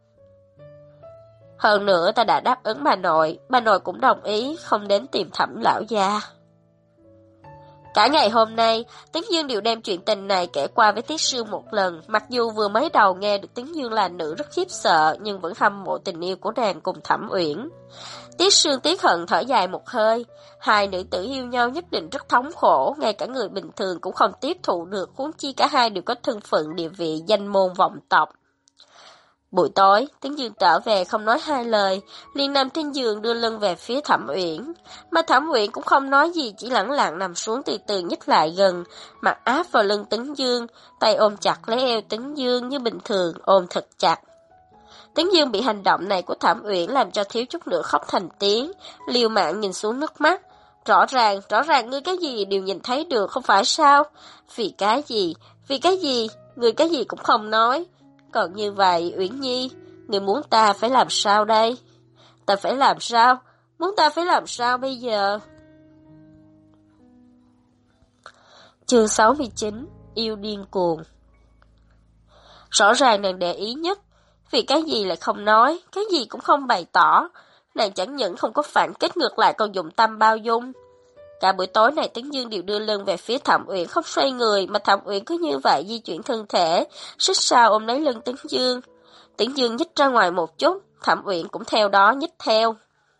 Hơn nữa ta đã đáp ứng bà nội cũng đồng ý không đến tìm Thẩm lão gia. Cả ngày hôm nay, Tấn Dương đều đem chuyện tình này kể qua với Tiết Sương một lần, mặc dù vừa mới đầu nghe được Tấn Dương là nữ rất khiếp sợ, nhưng vẫn hâm mộ tình yêu của nàng cùng Thẩm Uyển. Tiết Sương tiếc hận thở dài một hơi, hai nữ tử yêu nhau nhất định rất thống khổ, ngay cả người bình thường cũng không tiếp thụ được, huống chi cả hai đều có thân phận địa vị danh môn vọng tộc. Buổi tối, Tấn Dương trở về không nói hai lời, liền nằm trên giường đưa lưng về phía Thẩm Uyển. Mà Thẩm Uyển cũng không nói gì, chỉ lẳng lặng nằm xuống từ từ nhích lại gần, mặt áp vào lưng Tấn Dương, tay ôm chặt lấy eo Tấn Dương như bình thường, ôm thật chặt. Tấn Dương bị hành động này của Thẩm Uyển làm cho thiếu chút nữa khóc thành tiếng, liều mạng nhìn xuống nước mắt. Rõ ràng ngươi cái gì đều nhìn thấy được, không phải sao? Vì cái gì, ngươi cái gì cũng không nói. Còn như vậy, Uyển Nhi, ngươi muốn ta phải làm sao đây? Ta phải làm sao? Muốn ta phải làm sao bây giờ? Chương 69, yêu điên cuồng. Rõ ràng nàng để ý nhất, vì cái gì lại không nói, cái gì cũng không bày tỏ. Nàng chẳng những không có phản kích, ngược lại còn dụng tâm bao dung. Cả buổi tối này Tấn Dương đều đưa lưng về phía Thẩm Uyển, không xoay người, mà Thẩm Uyển cứ như vậy di chuyển thân thể, xích sao ôm lấy lưng Tấn Dương. Tấn Dương nhích ra ngoài một chút, Thẩm Uyển cũng theo đó nhích theo.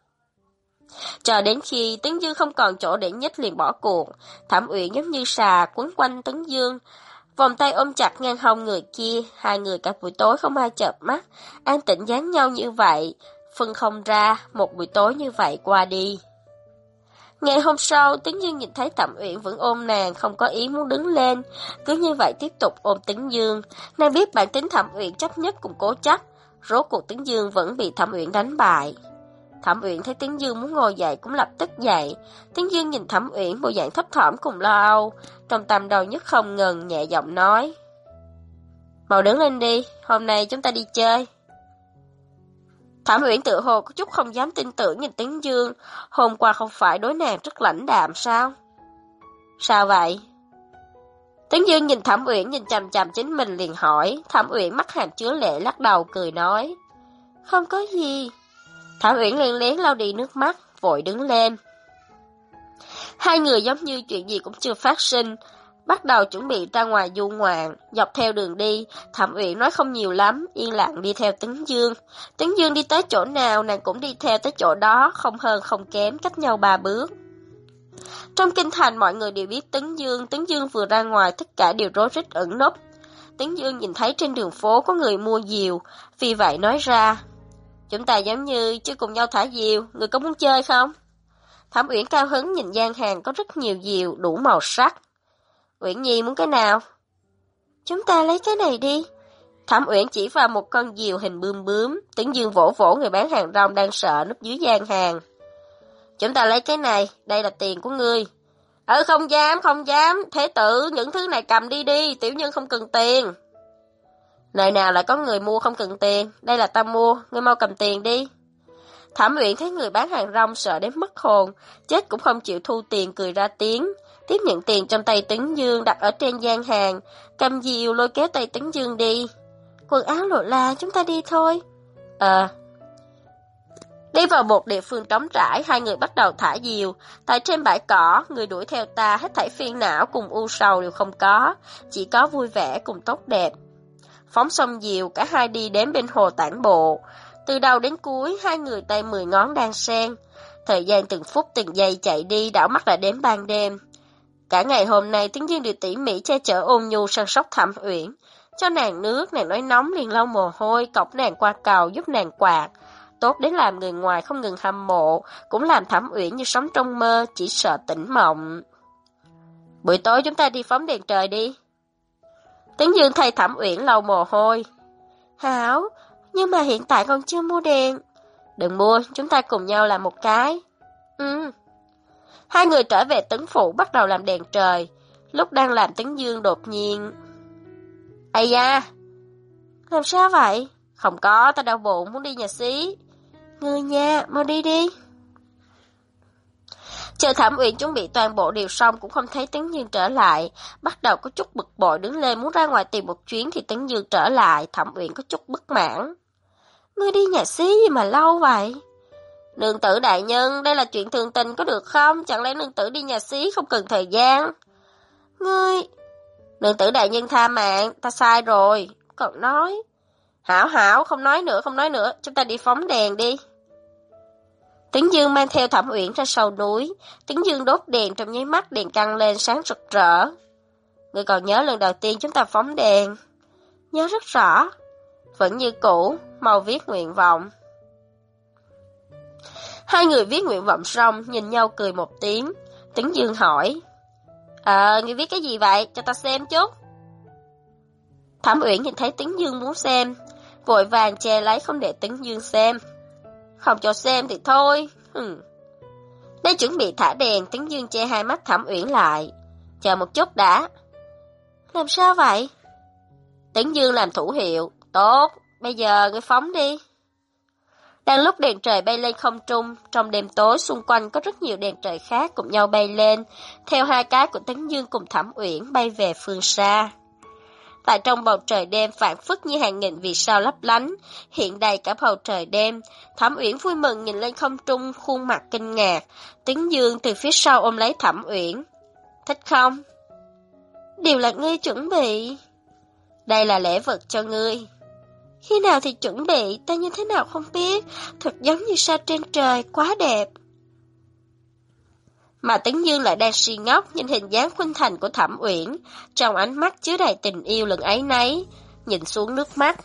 Chờ đến khi Tấn Dương không còn chỗ để nhích liền bỏ cuộc, Thẩm Uyển giống như xà quấn quanh Tấn Dương, vòng tay ôm chặt ngang hông người kia. Hai người cả buổi tối không ai chợp mắt, an tĩnh dán nhau như vậy, phân không ra. Một buổi tối như vậy qua đi. Ngày hôm sau, Tấn Dương nhìn thấy Thẩm Uyển vẫn ôm nàng, không có ý muốn đứng lên, cứ như vậy tiếp tục ôm Tấn Dương. Nàng biết bản tính Thẩm Uyển chấp nhất cùng cố chấp, rốt cuộc Tấn Dương vẫn bị Thẩm Uyển đánh bại. Thẩm Uyển thấy Tấn Dương muốn ngồi dậy cũng lập tức dậy. Tấn Dương nhìn Thẩm Uyển bộ dạng thấp thỏm cùng lo âu, trong tâm đầu nhức không ngừng, nhẹ giọng nói: "Mau đứng lên đi, hôm nay chúng ta đi chơi." Thẩm Uyển tự hồ có chút không dám tin tưởng nhìn Tấn Dương, hôm qua không phải đối nàng rất lãnh đạm sao? Sao vậy? Tấn Dương nhìn Thẩm Uyển nhìn chằm chằm chính mình liền hỏi. Thẩm Uyển mắt hàm chứa lệ lắc đầu cười nói: "Không có gì." Thẩm Uyển lén lén lau đi nước mắt, vội đứng lên. Hai người giống như chuyện gì cũng chưa phát sinh, bắt đầu chuẩn bị ra ngoài du ngoạn. Dọc theo đường đi, Thẩm Uyển nói không nhiều lắm, yên lặng đi theo Tấn Dương. Tấn Dương đi tới chỗ nào, nàng cũng đi theo tới chỗ đó, không hơn không kém, cách nhau 3 bước. Trong kinh thành mọi người đều biết Tấn Dương vừa ra ngoài tất cả đều rối rít ẩn núp. Tấn Dương nhìn thấy trên đường phố có người mua diều, vì vậy nói ra: "Chúng ta giống như chưa cùng nhau thả diều, người có muốn chơi không?" Thẩm Uyển cao hứng nhìn gian hàng có rất nhiều diều đủ màu sắc. "Uyển Nhi muốn cái nào?" "Chúng ta lấy cái này đi." Thẩm Uyển chỉ vào một con diều hình bươm bướm. Tấn Dương vỗ vỗ người bán hàng rong đang sợ núp dưới gian hàng. "Chúng ta lấy cái này, đây là tiền của ngươi." Không dám, thế tử, những thứ này cầm đi đi, tiểu nhân không cần tiền." "Nơi nào lại có người mua không cần tiền, đây là ta mua, ngươi mau cầm tiền đi." Thẩm Uyển thấy người bán hàng rong sợ đến mất hồn, chết cũng không chịu thu tiền, cười ra tiếng, tiếp nhận tiền trong tay Tấn Dương đặt ở trên gian hàng, cầm diều lôi kéo tay Tấn Dương đi. "Quần áo lộ la, chúng ta đi thôi." Đi vào một địa phương trống trải, hai người bắt đầu thả diều. Tại trên bãi cỏ, người đuổi theo ta, hết thảy phiền não cùng u sầu đều không có, chỉ có vui vẻ cùng tốt đẹp. Phóng xong diều, cả hai đi đến bên hồ tản bộ. Từ đầu đến cuối, hai người tay 10 ngón đan sen. Thời gian từng phút từng giây chạy đi, đảo mắt đã đến ban đêm. Cả ngày hôm nay, Tấn Dương đều tỉ mỉ che chở ôn nhu săn sóc Thẩm Uyển, cho nàng nước, nàng nói nóng liền lau mồ hôi, cõng nàng qua cầu, giúp nàng quạt. Tốt đến làm người ngoài không ngừng hâm mộ, cũng làm Thẩm Uyển như sống trong mơ, chỉ sợ tỉnh mộng. "Buổi tối chúng ta đi phóng đèn trời đi." Tấn Dương thay Thẩm Uyển lau mồ hôi. "Hảo, nhưng mà hiện tại còn chưa mua đèn." "Đừng mua, chúng ta cùng nhau làm một cái." Hai người trở về Tấn Phủ bắt đầu làm đèn trời. Lúc đang làm Tấn Dương đột nhiên: "Ây da!" "Làm sao vậy?" "Không có, ta đau bụng, muốn đi nhà xí." "Người nhà, mau đi đi." Chờ Thẩm Uyển chuẩn bị toàn bộ đều xong cũng không thấy Tấn Dương trở lại, bắt đầu có chút bực bội đứng lên muốn ra ngoài tìm một chuyến thì Tấn Dương trở lại, Thẩm Uyển có chút bất mãn. "Ngươi đi nhà xí gì mà lâu vậy?" "Nương tử đại nhân, đây là chuyện thường tình có được không? Chẳng lẽ nương tử đi nhà xí không cần thời gian?" "Ngươi..." "Nương tử đại nhân tha mạng, ta sai rồi." Còn nói: Hảo, không nói nữa, chúng ta đi phóng đèn đi." Tấn Dương mang theo Thẩm Uyển ra sau núi. Tấn Dương đốt đèn, trong nháy mắt đèn căng lên sáng rực rỡ. "Ngươi còn nhớ lần đầu tiên chúng ta phóng đèn?" "Nhớ rất rõ." "Vẫn như cũ, mau viết nguyện vọng." Hai người viết nguyện vọng xong, nhìn nhau cười một tiếng. Tấn Dương hỏi: "Ngươi viết cái gì vậy? Cho ta xem chút." Thẩm Uyển nhìn thấy Tấn Dương muốn xem, vội vàng che lấy không để Tấn Dương xem. "Không cho xem thì thôi." Đang chuẩn bị thả đèn, Tấn Dương che hai mắt Thẩm Uyển lại. "Chờ một chút đã." "Làm sao vậy?" Tấn Dương làm thủ hiệu. "Tốt, bây giờ ngươi phóng đi." Đang lúc đèn trời bay lên không trung, trong đêm tối xung quanh có rất nhiều đèn trời khác cùng nhau bay lên, theo hai cái của Tấn Dương cùng Thẩm Uyển bay về phương xa. Tại trong bầu trời đêm phảng phất như hàng nghìn vì sao lấp lánh, hiện đầy cả bầu trời đêm. Thẩm Uyển vui mừng nhìn lên không trung, khuôn mặt kinh ngạc. Tấn Dương từ phía sau ôm lấy Thẩm Uyển. Thích không? Đều là ngươi chuẩn bị. Đây là lễ vật cho ngươi. Khi nào thì chuẩn bị, ta như thế nào không biết, thật giống như sao trên trời, quá đẹp. Mà Tấn Dương lại đang si ngốc nhìn hình dáng khuynh thành của Thẩm Uyển, trong ánh mắt chứa đầy tình yêu lẫn áy náy, nhìn xuống nước mắt.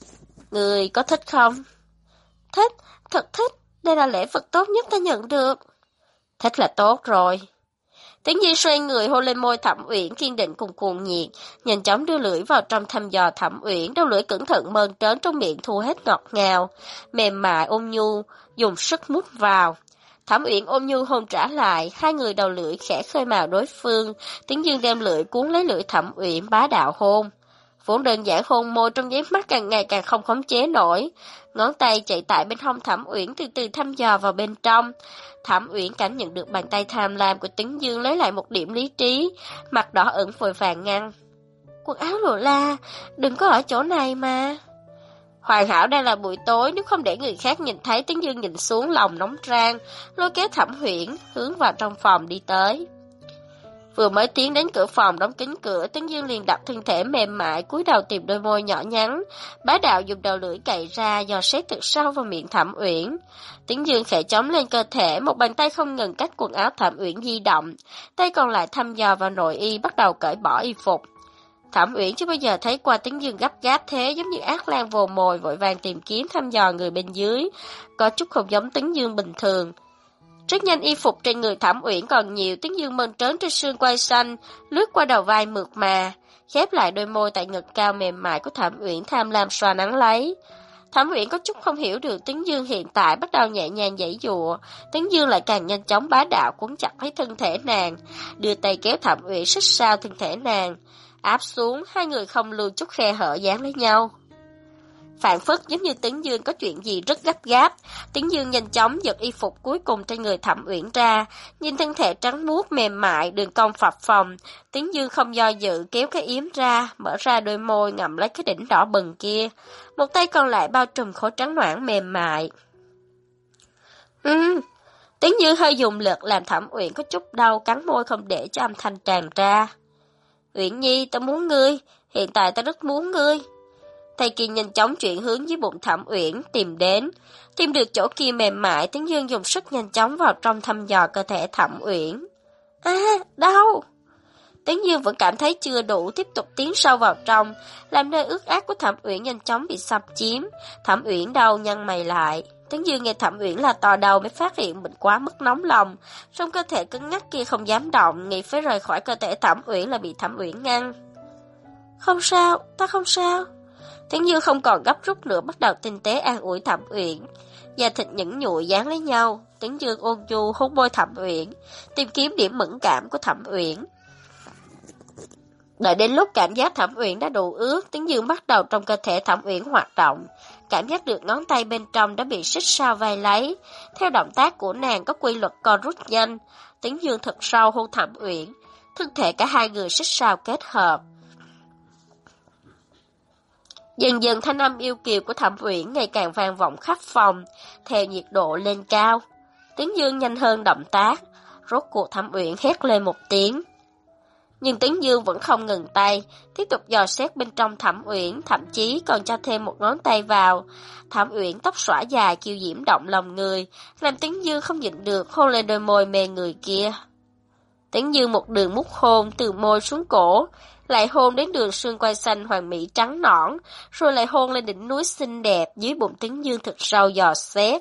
Người có thích không? Thích, thật thích, đây là lễ vật tốt nhất ta nhận được. Thích là tốt rồi. Tấn Dương xoay người hôn lên môi Thẩm Uyển kiên định cùng cuồng nhiệt, nhanh chóng đưa lưỡi vào trong thăm dò Thẩm Uyển, đầu lưỡi cẩn thận mơn trớn trong miệng thu hết ngọt ngào, mềm mại ôn nhu, dùng sức mút vào. Thẩm Uyển ôm nhu hôn trả lại, hai người đầu lưỡi khẽ khơi mào đối phương, Tấn Dương đem lưỡi cuốn lấy lưỡi Thẩm Uyển bá đạo hôn. Vốn đơn giản hôn môi trong nháy mắt càng ngày càng không khống chế nổi, ngón tay chạy tại bên hông Thẩm Uyển từ từ thăm dò vào bên trong. Thẩm Uyển cảm nhận được bàn tay tham lam của Tấn Dương lấy lại một điểm lý trí, mặt đỏ ửng vội vàng ngăn. Quần áo Lộ La, đừng có ở chỗ này mà. Hoàn hảo đang là buổi tối, nếu không để người khác nhìn thấy, Tấn Dương nhìn xuống lòng nóng rang, lôi kéo Thẩm Uyển hướng vào trong phòng đi tới. Vừa mới tiến đến cửa phòng đóng kín cửa, Tấn Dương liền đặt thân thể mềm mại cúi đầu tìm đôi môi nhỏ nhắn, bá đạo dùng đầu lưỡi cày ra dò xét từ sâu vào miệng Thẩm Uyển. Tấn Dương khẽ chống lên cơ thể, một bàn tay không ngừng cắt quần áo Thẩm Uyển di động, tay còn lại thăm dò vào nội y bắt đầu cởi bỏ y phục. Thẩm Uyển chưa bao giờ thấy qua Tấn Dương gấp gáp thế, giống như ác lang vồ mồi vội vàng tìm kiếm thăm dò người bên dưới, có chút không giống Tấn Dương bình thường. Rất nhanh y phục trên người Thẩm Uyển còn nhiều, Tấn Dương mơn trớn trên xương quai xanh, lướt qua đầu vai mượt mà, khép lại đôi môi tại ngực cao mềm mại của Thẩm Uyển tham lam xoa nắng lấy. Thẩm Uyển có chút không hiểu được Tấn Dương hiện tại bắt đầu nhẹ nhàng giãy giụa, Tấn Dương lại càng nhanh chóng bá đạo cuốn chặt lấy thân thể nàng, đưa tay kéo Thẩm Uyển xích sao thân thể nàng, áp xuống, hai người không lưu chút khe hở dán lấy nhau. Phản phất giống như Tấn Dương có chuyện gì rất gấp gáp, Tấn Dương nhanh chóng giật y phục cuối cùng trên người Thẩm Uyển ra, nhìn thân thể trắng muốt mềm mại, đường cong phập phồng, Tấn Dương không do dự kéo cái yếm ra, mở ra đôi môi ngậm lấy cái đỉnh đỏ bừng kia, một tay còn lại bao trùm khối trắng noãn mềm mại. Tấn Dương hơi dùng lực làm Thẩm Uyển có chút đau, cắn môi không để cho âm thanh tràn ra. Uyển Nhi, ta muốn ngươi, hiện tại ta rất muốn ngươi. Tay kia nhanh chóng chuyển hướng dưới bụng Thẩm Uyển, tìm được chỗ kia mềm mại, Tấn Dương dùng sức nhanh chóng vào trong thăm dò cơ thể Thẩm Uyển. Đau! Tấn Dương vẫn cảm thấy chưa đủ, tiếp tục tiến sâu vào trong, làm nơi ướt át của Thẩm Uyển nhanh chóng bị xâm chiếm. Thẩm Uyển đau nhăn mày lại. Tấn Dương nghe Thẩm Uyển là to đầu mới phát hiện mình quá mức nóng lòng, trong cơ thể cứng ngắc kia không dám động, nghĩ phải rời khỏi cơ thể Thẩm Uyển là bị Thẩm Uyển ngăn. Không sao, ta không sao. Tấn Dương không còn gấp rút nữa, bắt đầu tinh tế an ủi Thẩm Uyển. Da thịt nhẵn nhụi dán lấy nhau, Tấn Dương ôn nhu hôn môi Thẩm Uyển, tìm kiếm điểm mẫn cảm của Thẩm Uyển. Đợi đến lúc cảm giác Thẩm Uyển đã đủ ướt, Tấn Dương bắt đầu trong cơ thể Thẩm Uyển hoạt động, cảm giác được ngón tay bên trong đã bị xích sao vai lấy. Theo động tác của nàng có quy luật co rút nhanh, Tấn Dương thật sâu hôn Thẩm Uyển, thân thể cả hai người xích sao kết hợp. Dần dần thanh âm yêu kiều của Thẩm Uyển ngày càng vang vọng khắp phòng, theo nhiệt độ lên cao. Tấn Dương nhanh hơn động tác, rốt cuộc Thẩm Uyển hét lên một tiếng. Nhưng Tấn Dương vẫn không ngừng tay, tiếp tục dò xét bên trong Thẩm Uyển, thậm chí còn cho thêm một ngón tay vào. Thẩm Uyển tóc xõa dài kiêu diễm động lòng người, làm Tấn Dương không nhịn được hôn lên đôi môi mê người kia. Tấn Dương một đường mút hôn từ môi xuống cổ, lại hôn đến đường xương quai xanh hoàn mỹ trắng nõn, rồi lại hôn lên đỉnh núi xinh đẹp dưới bụng Tấn Dương thật sâu dò xét.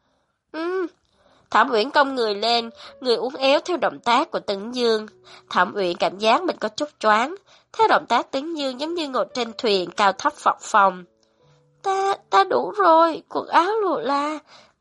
Thẩm Uyển cong người lên, người uốn éo theo động tác của Tấn Dương. Thẩm Uyển cảm giác mình có chút choáng, theo động tác Tấn Dương giống như ngồi trên thuyền cao thấp phập phồng. Ta đủ rồi, quần áo Lộ La.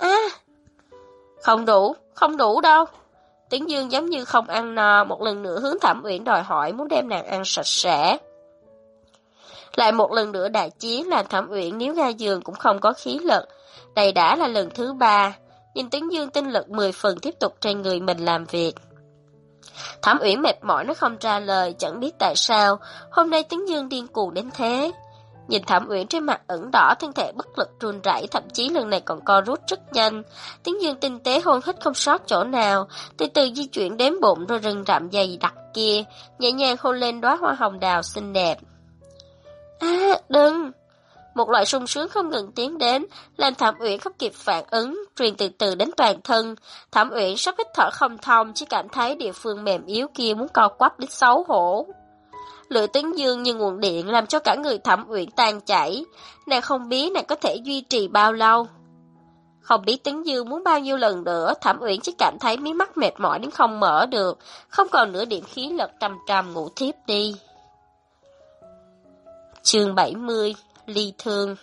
Không đủ đâu. Tấn Dương giống như không ăn no, một lần nữa hướng Thẩm Uyển đòi hỏi muốn đem nàng ăn sạch sẽ. Lại một lần nữa đại chiến làm Thẩm Uyển níu ga giường cũng không có khí lực. Đây đã là lần thứ 3, nhìn Tấn Dương tinh lực 10 phần tiếp tục trên người mình làm việc. Thẩm Uyển mệt mỏi nó không ra lời, chẳng biết tại sao hôm nay Tấn Dương điên cuồng đến thế. Nhìn Thẩm Uyển trên mặt ửng đỏ, thân thể bất lực run rẩy, thậm chí lần này còn co rút rất nhanh. Tấn Dương tinh tế hôn hít không sót chỗ nào, từ từ di chuyển đến bụng rồi rừng rậm dày đặc kia, nhẹ nhàng hôn lên đóa hoa hồng đào xinh đẹp. Đừng! Một loại sung sướng không ngừng tiến đến, làm Thẩm Uyển không kịp phản ứng, truyền từ từ đến toàn thân. Thẩm Uyển sắp hít thở không thông, chỉ cảm thấy địa phương mềm yếu kia muốn co quắp đến xấu hổ. Lửa Tấn Dương như nguồn điện làm cho cả người Thẩm Uyển tan chảy, nàng không biết nàng có thể duy trì bao lâu. Không biết Tấn Dương muốn bao nhiêu lần nữa, Thẩm Uyển chỉ cảm thấy mí mắt mệt mỏi đến không mở được, không còn nửa điểm khí lực, trầm trầm ngủ thiếp đi. Chương 70 Ly thương.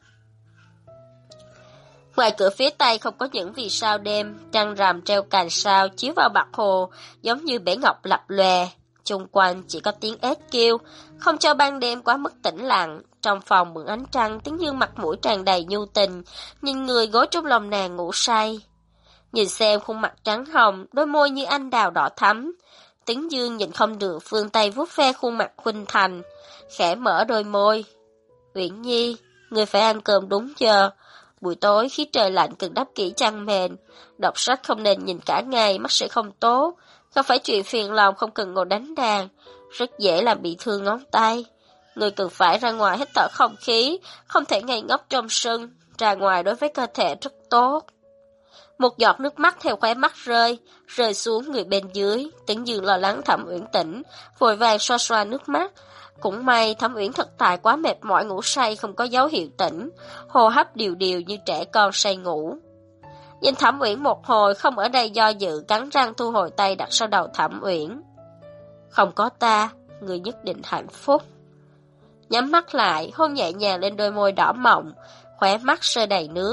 Ngoài cửa phía tây không có những vì sao đêm, trăng rằm treo cành sao chiếu vào mặt hồ, giống như bể ngọc lập lòe. Chung quanh chỉ có tiếng ếch kêu, không cho ban đêm quá mức tĩnh lặng. Trong phòng mượn ánh trăng, Tấn Dương mặt mũi tràn đầy nhu tình, nhìn người gối trong lòng nàng ngủ say. Nhìn xem khuôn mặt trắng hồng, đôi môi như anh đào đỏ thắm. Tấn Dương nhìn không được, vươn tay vuốt ve khuôn mặt khuynh thành, khẽ mở đôi môi. Uyển Nhi, người phải ăn cơm đúng giờ. Buổi tối khi trời lạnh cần đắp kỹ chăn mền. Đọc sách không nên nhìn cả ngày, mắt sẽ không tốt. Không phải chuyện phiền lòng không cần ngồi đánh đàn, rất dễ làm bị thương ngón tay. Người cần phải ra ngoài hít thở không khí, không thể ngây ngốc trong sân. Ra ngoài đối với cơ thể rất tốt. Một giọt nước mắt theo khóe mắt rơi xuống người bên dưới. Tấn Dương lo lắng Thẩm Uyển tỉnh, vội vàng xoa xoa nước mắt. Cũng may Thẩm Uyển thật tài quá mệt mỏi ngủ say không có dấu hiệu tỉnh, hô hấp điều điều như trẻ con say ngủ. Nhìn Thẩm Uyển một hồi không ở đây do dự, cắn răng thu hồi tay đặt sau đầu Thẩm Uyển. Không có ta, người nhất định hạnh phúc. Nhắm mắt lại, hôn nhẹ nhàng lên đôi môi đỏ mọng, khóe mắt rơi đầy nước.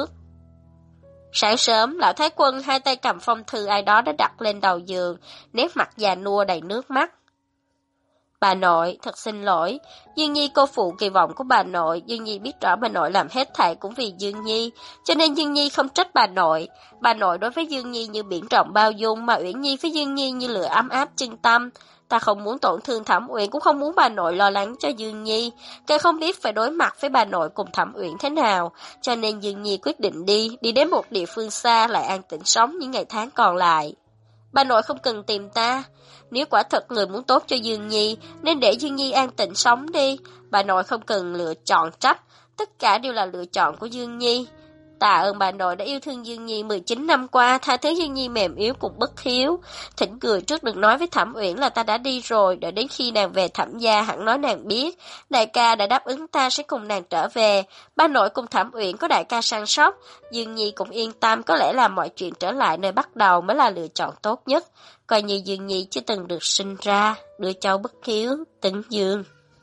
Sáng sớm, lão Thái Quân hai tay cầm phong thư ai đó đã đặt lên đầu giường, nét mặt già nua đầy nước mắt. Bà nội, thật xin lỗi, Dương Nhi cô phụ kỳ vọng của bà nội, Dương Nhi biết rõ bà nội làm hết thảy cũng vì Dương Nhi, cho nên Dương Nhi không trách bà nội. Bà nội đối với Dương Nhi như biển rộng bao dung, mà Uyển Nhi với Dương Nhi như lửa ấm áp chân tâm. Ta không muốn tổn thương Thẩm Uyển, cũng không muốn bà nội lo lắng cho Dương Nhi, càng không biết phải đối mặt với bà nội cùng Thẩm Uyển thế nào, cho nên Dương Nhi quyết định đi đến một địa phương xa lại an tĩnh sống những ngày tháng còn lại. Bà nội không cần tìm ta. Nếu quả thật người muốn tốt cho Dương Nhi, nên để Dương Nhi an tĩnh sống đi. Bà nội không cần lựa chọn trách, tất cả đều là lựa chọn của Dương Nhi. Tạ ơn bà nội đã yêu thương Dương Nhi 19 năm qua, tha thứ Dương Nhi mềm yếu cùng bất hiếu. Thỉnh cười trước đừng nói với Thẩm Uyển là ta đã đi rồi, đợi đến khi nàng về Thẩm gia hẳn nói nàng biết. Đại ca đã đáp ứng ta sẽ cùng nàng trở về. Bà nội cùng Thẩm Uyển có đại ca săn sóc, Dương Nhi cũng yên tâm, có lẽ là mọi chuyện trở lại nơi bắt đầu mới là lựa chọn tốt nhất. Coi như Dương Nhi chưa từng được sinh ra, đứa cháu bất hiếu, Tấn Dương.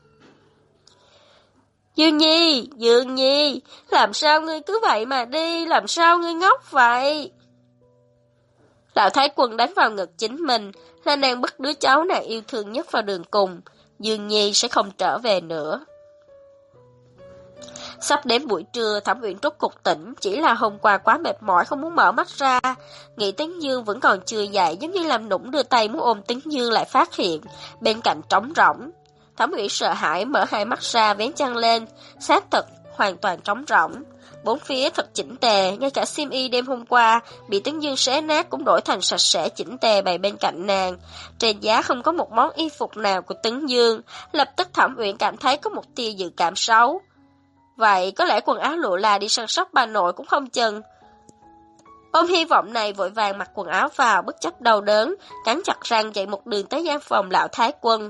Dương Nhi, làm sao ngươi cứ vậy mà đi, làm sao ngươi ngốc vậy? Lão Thái Quân đánh vào ngực chính mình, là nàng bắt đứa cháu nàng yêu thương nhất vào đường cùng, Dương Nhi sẽ không trở về nữa. Sắp đến buổi trưa, Thẩm Uyển rốt cục tỉnh, chỉ là hôm qua quá mệt mỏi không muốn mở mắt ra. Nghĩ Tấn Dương vẫn còn chưa dậy, giống như làm nũng đưa tay muốn ôm Tấn Dương lại phát hiện bên cạnh trống rỗng. Thẩm Uyển sợ hãi mở hai mắt ra vén chăn lên, xác thật hoàn toàn trống rỗng. Bốn phía thật chỉnh tề, ngay cả xiêm y đêm hôm qua bị Tấn Dương xé nát cũng đổi thành sạch sẽ chỉnh tề bày bên cạnh nàng. Trên giá không có một món y phục nào của Tấn Dương, lập tức Thẩm Uyển cảm thấy có một tia dự cảm xấu. Vậy có lẽ quần áo lụa là đi săn sóc bà nội cũng không chừng. Ôm hy vọng này vội vàng mặc quần áo vào, bất chấp đau đớn, cắn chặt răng chạy một đường tới gian phòng lão Thái Quân.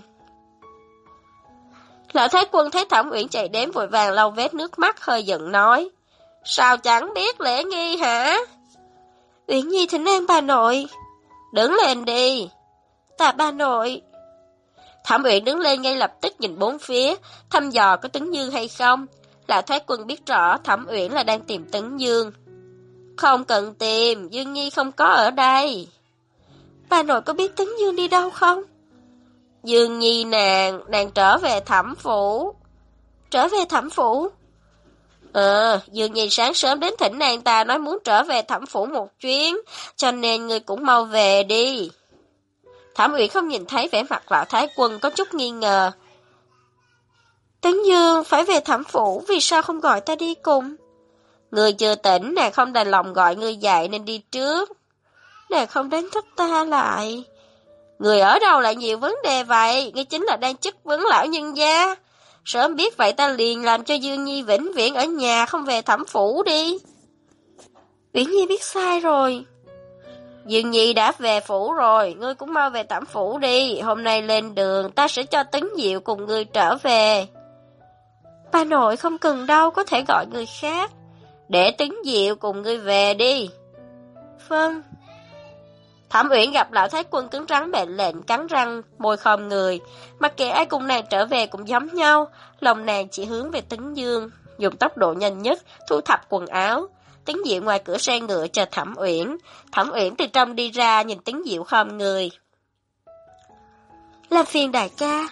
Lão Thái Quân thấy Thẩm Uyển chạy đến vội vàng lau vết nước mắt, hơi giận nói: Sao chẳng biết lễ nghi hả? Uyển Nhi thỉnh an bà nội. Đứng lên đi. Tạ bà nội. Thẩm Uyển đứng lên ngay lập tức nhìn bốn phía, thăm dò có Tấn Dương hay không. Lão Thái Quân biết rõ Thẩm Uyển là đang tìm Tấn Dương. Không cần tìm, Dương Nhi không có ở đây. Bà nội có biết Tấn Dương đi đâu không? Dương Nhi nàng trở về Thẩm phủ. trở về Thẩm phủ. Dương Nhi sáng sớm đến thỉnh nàng ta nói muốn trở về Thẩm phủ một chuyến, cho nên ngươi cũng mau về đi. Thẩm Uyển không nhìn thấy vẻ mặt lão thái quân có chút nghi ngờ. Tấn Dương phải về Thẩm phủ, vì sao không gọi ta đi cùng? Ngươi chưa tỉnh, nàng không đành lòng gọi ngươi dậy nên đi trước. Nàng không đánh thức ta lại. Người ở đâu lại nhiều vấn đề vậy? Ngươi chính là đang chất vấn lão nhân gia. Sớm biết vậy ta liền làm cho Dương Nhi vĩnh viễn ở nhà không về Thẩm phủ đi. Uyển Nhi biết sai rồi. Dương Nhi đã về phủ rồi, ngươi cũng mau về Thẩm phủ đi. Hôm nay lên đường ta sẽ cho Tấn Diệu cùng ngươi trở về. Bà nội không cần đâu, có thể gọi người khác. Để Tấn Diệu cùng ngươi về đi. Vâng. Thẩm Uyển gặp lão thái quân cứng rắn mệnh lệnh, cắn răng, môi khom người. Mặc kệ ai cùng nàng trở về cũng giống nhau, lòng nàng chỉ hướng về Tấn Dương, dùng tốc độ nhanh nhất thu thập quần áo. Tấn Diệu ngoài cửa xe ngựa chờ Thẩm Uyển. Thẩm Uyển từ trong đi ra nhìn Tấn Diệu khom người. Làm phiền đại ca.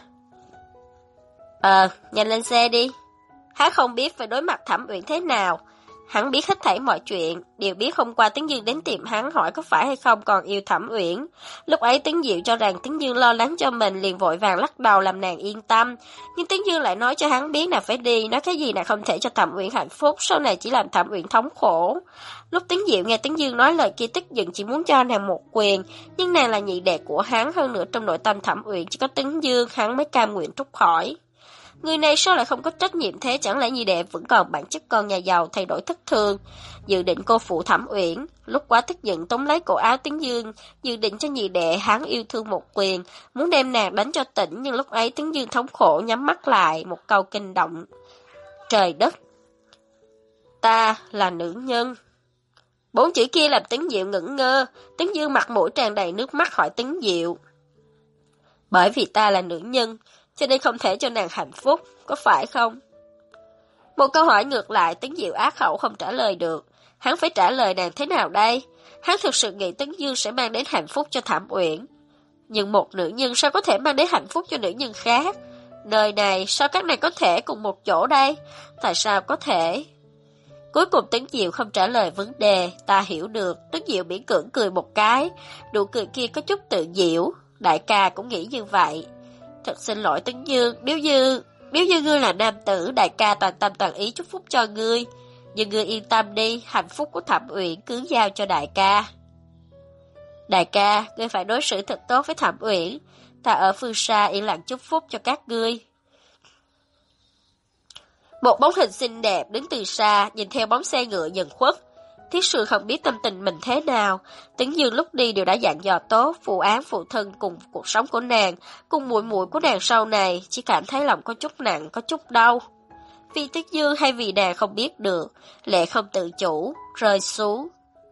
Nhanh lên xe đi. Hắn không biết phải đối mặt Thẩm Uyển thế nào. Hắn biết hết thảy mọi chuyện, đều biết hôm qua Tấn Dương đến tìm hắn hỏi có phải hay không còn yêu Thẩm Uyển. Lúc ấy Tấn Diệu cho rằng Tấn Dương lo lắng cho mình liền vội vàng lắc đầu làm nàng yên tâm. Nhưng Tấn Dương lại nói cho hắn biết là phải đi, nói cái gì là không thể cho Thẩm Uyển hạnh phúc, sau này chỉ làm Thẩm Uyển thống khổ. Lúc Tấn Diệu nghe Tấn Dương nói lời kia tức giận chỉ muốn cho nàng một quyền, nhưng nàng là nhị đệ của hắn, hơn nữa trong nội tâm Thẩm Uyển chỉ có Tấn Dương, hắn mới cam nguyện trút khỏi. Người này sao lại không có trách nhiệm thế, chẳng lẽ nhị đệ vẫn còn bản chất con nhà giàu thay đổi thất thường. Dự định cô phụ Thẩm Uyển, lúc quá tức giận tóm lấy cổ áo Tấn Dương, dự định cho nhị đệ hắn yêu thương một quyền, muốn đem nàng đánh cho tỉnh, nhưng lúc ấy Tấn Dương thống khổ nhắm mắt lại, một câu kinh động. Trời đất! Ta là nữ nhân. 4 chữ kia làm Tấn Diệu ngẩn ngơ, Tấn Dương mặt mũi tràn đầy nước mắt hỏi Tấn Diệu. Bởi vì ta là nữ nhân, cho nên không thể cho nàng hạnh phúc, có phải không? Một câu hỏi ngược lại, Tấn Diệu á khẩu không trả lời được. Hắn phải trả lời nàng thế nào đây? Hắn thực sự nghĩ Tấn Dương sẽ mang đến hạnh phúc cho Thẩm Uyển. Nhưng một nữ nhân sao có thể mang đến hạnh phúc cho nữ nhân khác? Nơi này sao các nàng có thể cùng một chỗ đây? Tại sao có thể? Cuối cùng Tấn Diệu không trả lời vấn đề, ta hiểu được. Tấn Diệu miễn cưỡng cười một cái, nụ cười kia có chút tự diễu. Đại ca cũng nghĩ như vậy. Thật xin lỗi Tấn Dương, nếu như ngươi là nam tử, đại ca toàn tâm toàn ý chúc phúc cho ngươi. Nhưng ngươi yên tâm đi, hạnh phúc của Thẩm Uyển cứ giao cho đại ca. Đại ca, ngươi phải đối xử thật tốt với Thẩm Uyển. Ta ở phương xa yên lặng chúc phúc cho các ngươi. Một bóng hình xinh đẹp đứng từ xa, nhìn theo bóng xe ngựa dần khuất. Thiết Sương không biết tâm tình mình thế nào. Tấn Dương lúc đi đều đã dặn dò tốt, phụ án phụ thân cùng cuộc sống của nàng, cùng muội muội của nàng sau này, chỉ cảm thấy lòng có chút nặng, có chút đau. Vì Tấn Dương hay vì nàng không biết được, lệ không tự chủ, rơi xuống.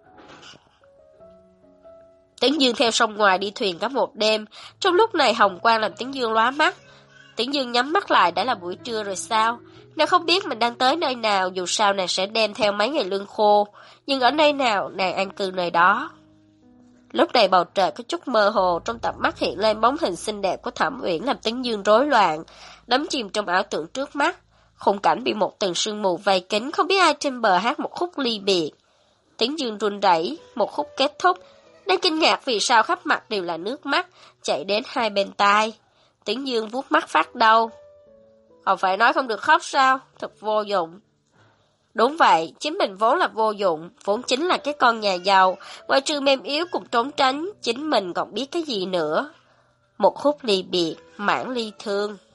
Tấn Dương theo sông ngoài đi thuyền cả một đêm, trong lúc này hồng quang làm Tấn Dương lóa mắt. Tấn Dương nhắm mắt lại đã là buổi trưa rồi sao? Nàng không biết mình đang tới nơi nào, dù sao nàng sẽ đem theo mấy ngày lương khô, nhưng ở nơi nào nàng an cư nơi đó. Lúc này bầu trời có chút mơ hồ, trong tầm mắt hiện lên bóng hình xinh đẹp của Thẩm Uyển làm Tấn Dương rối loạn, đắm chìm trong ảo tưởng trước mắt. Khung cảnh bị một tầng sương mù vây kín, không biết ai trên bờ hát một khúc ly biệt. Tấn Dương run rẩy, một khúc kết thúc, đang kinh ngạc vì sao khắp mặt đều là nước mắt, chạy đến hai bên tai. Tấn Dương vuốt mắt phát đau. Không phải nói không được khóc sao? Thật vô dụng. Đúng vậy, chính mình vốn là vô dụng, vốn chính là cái con nhà giàu, ngoài trừ mềm yếu cùng trốn tránh, chính mình còn biết cái gì nữa. Một khúc ly biệt, mãn ly thương.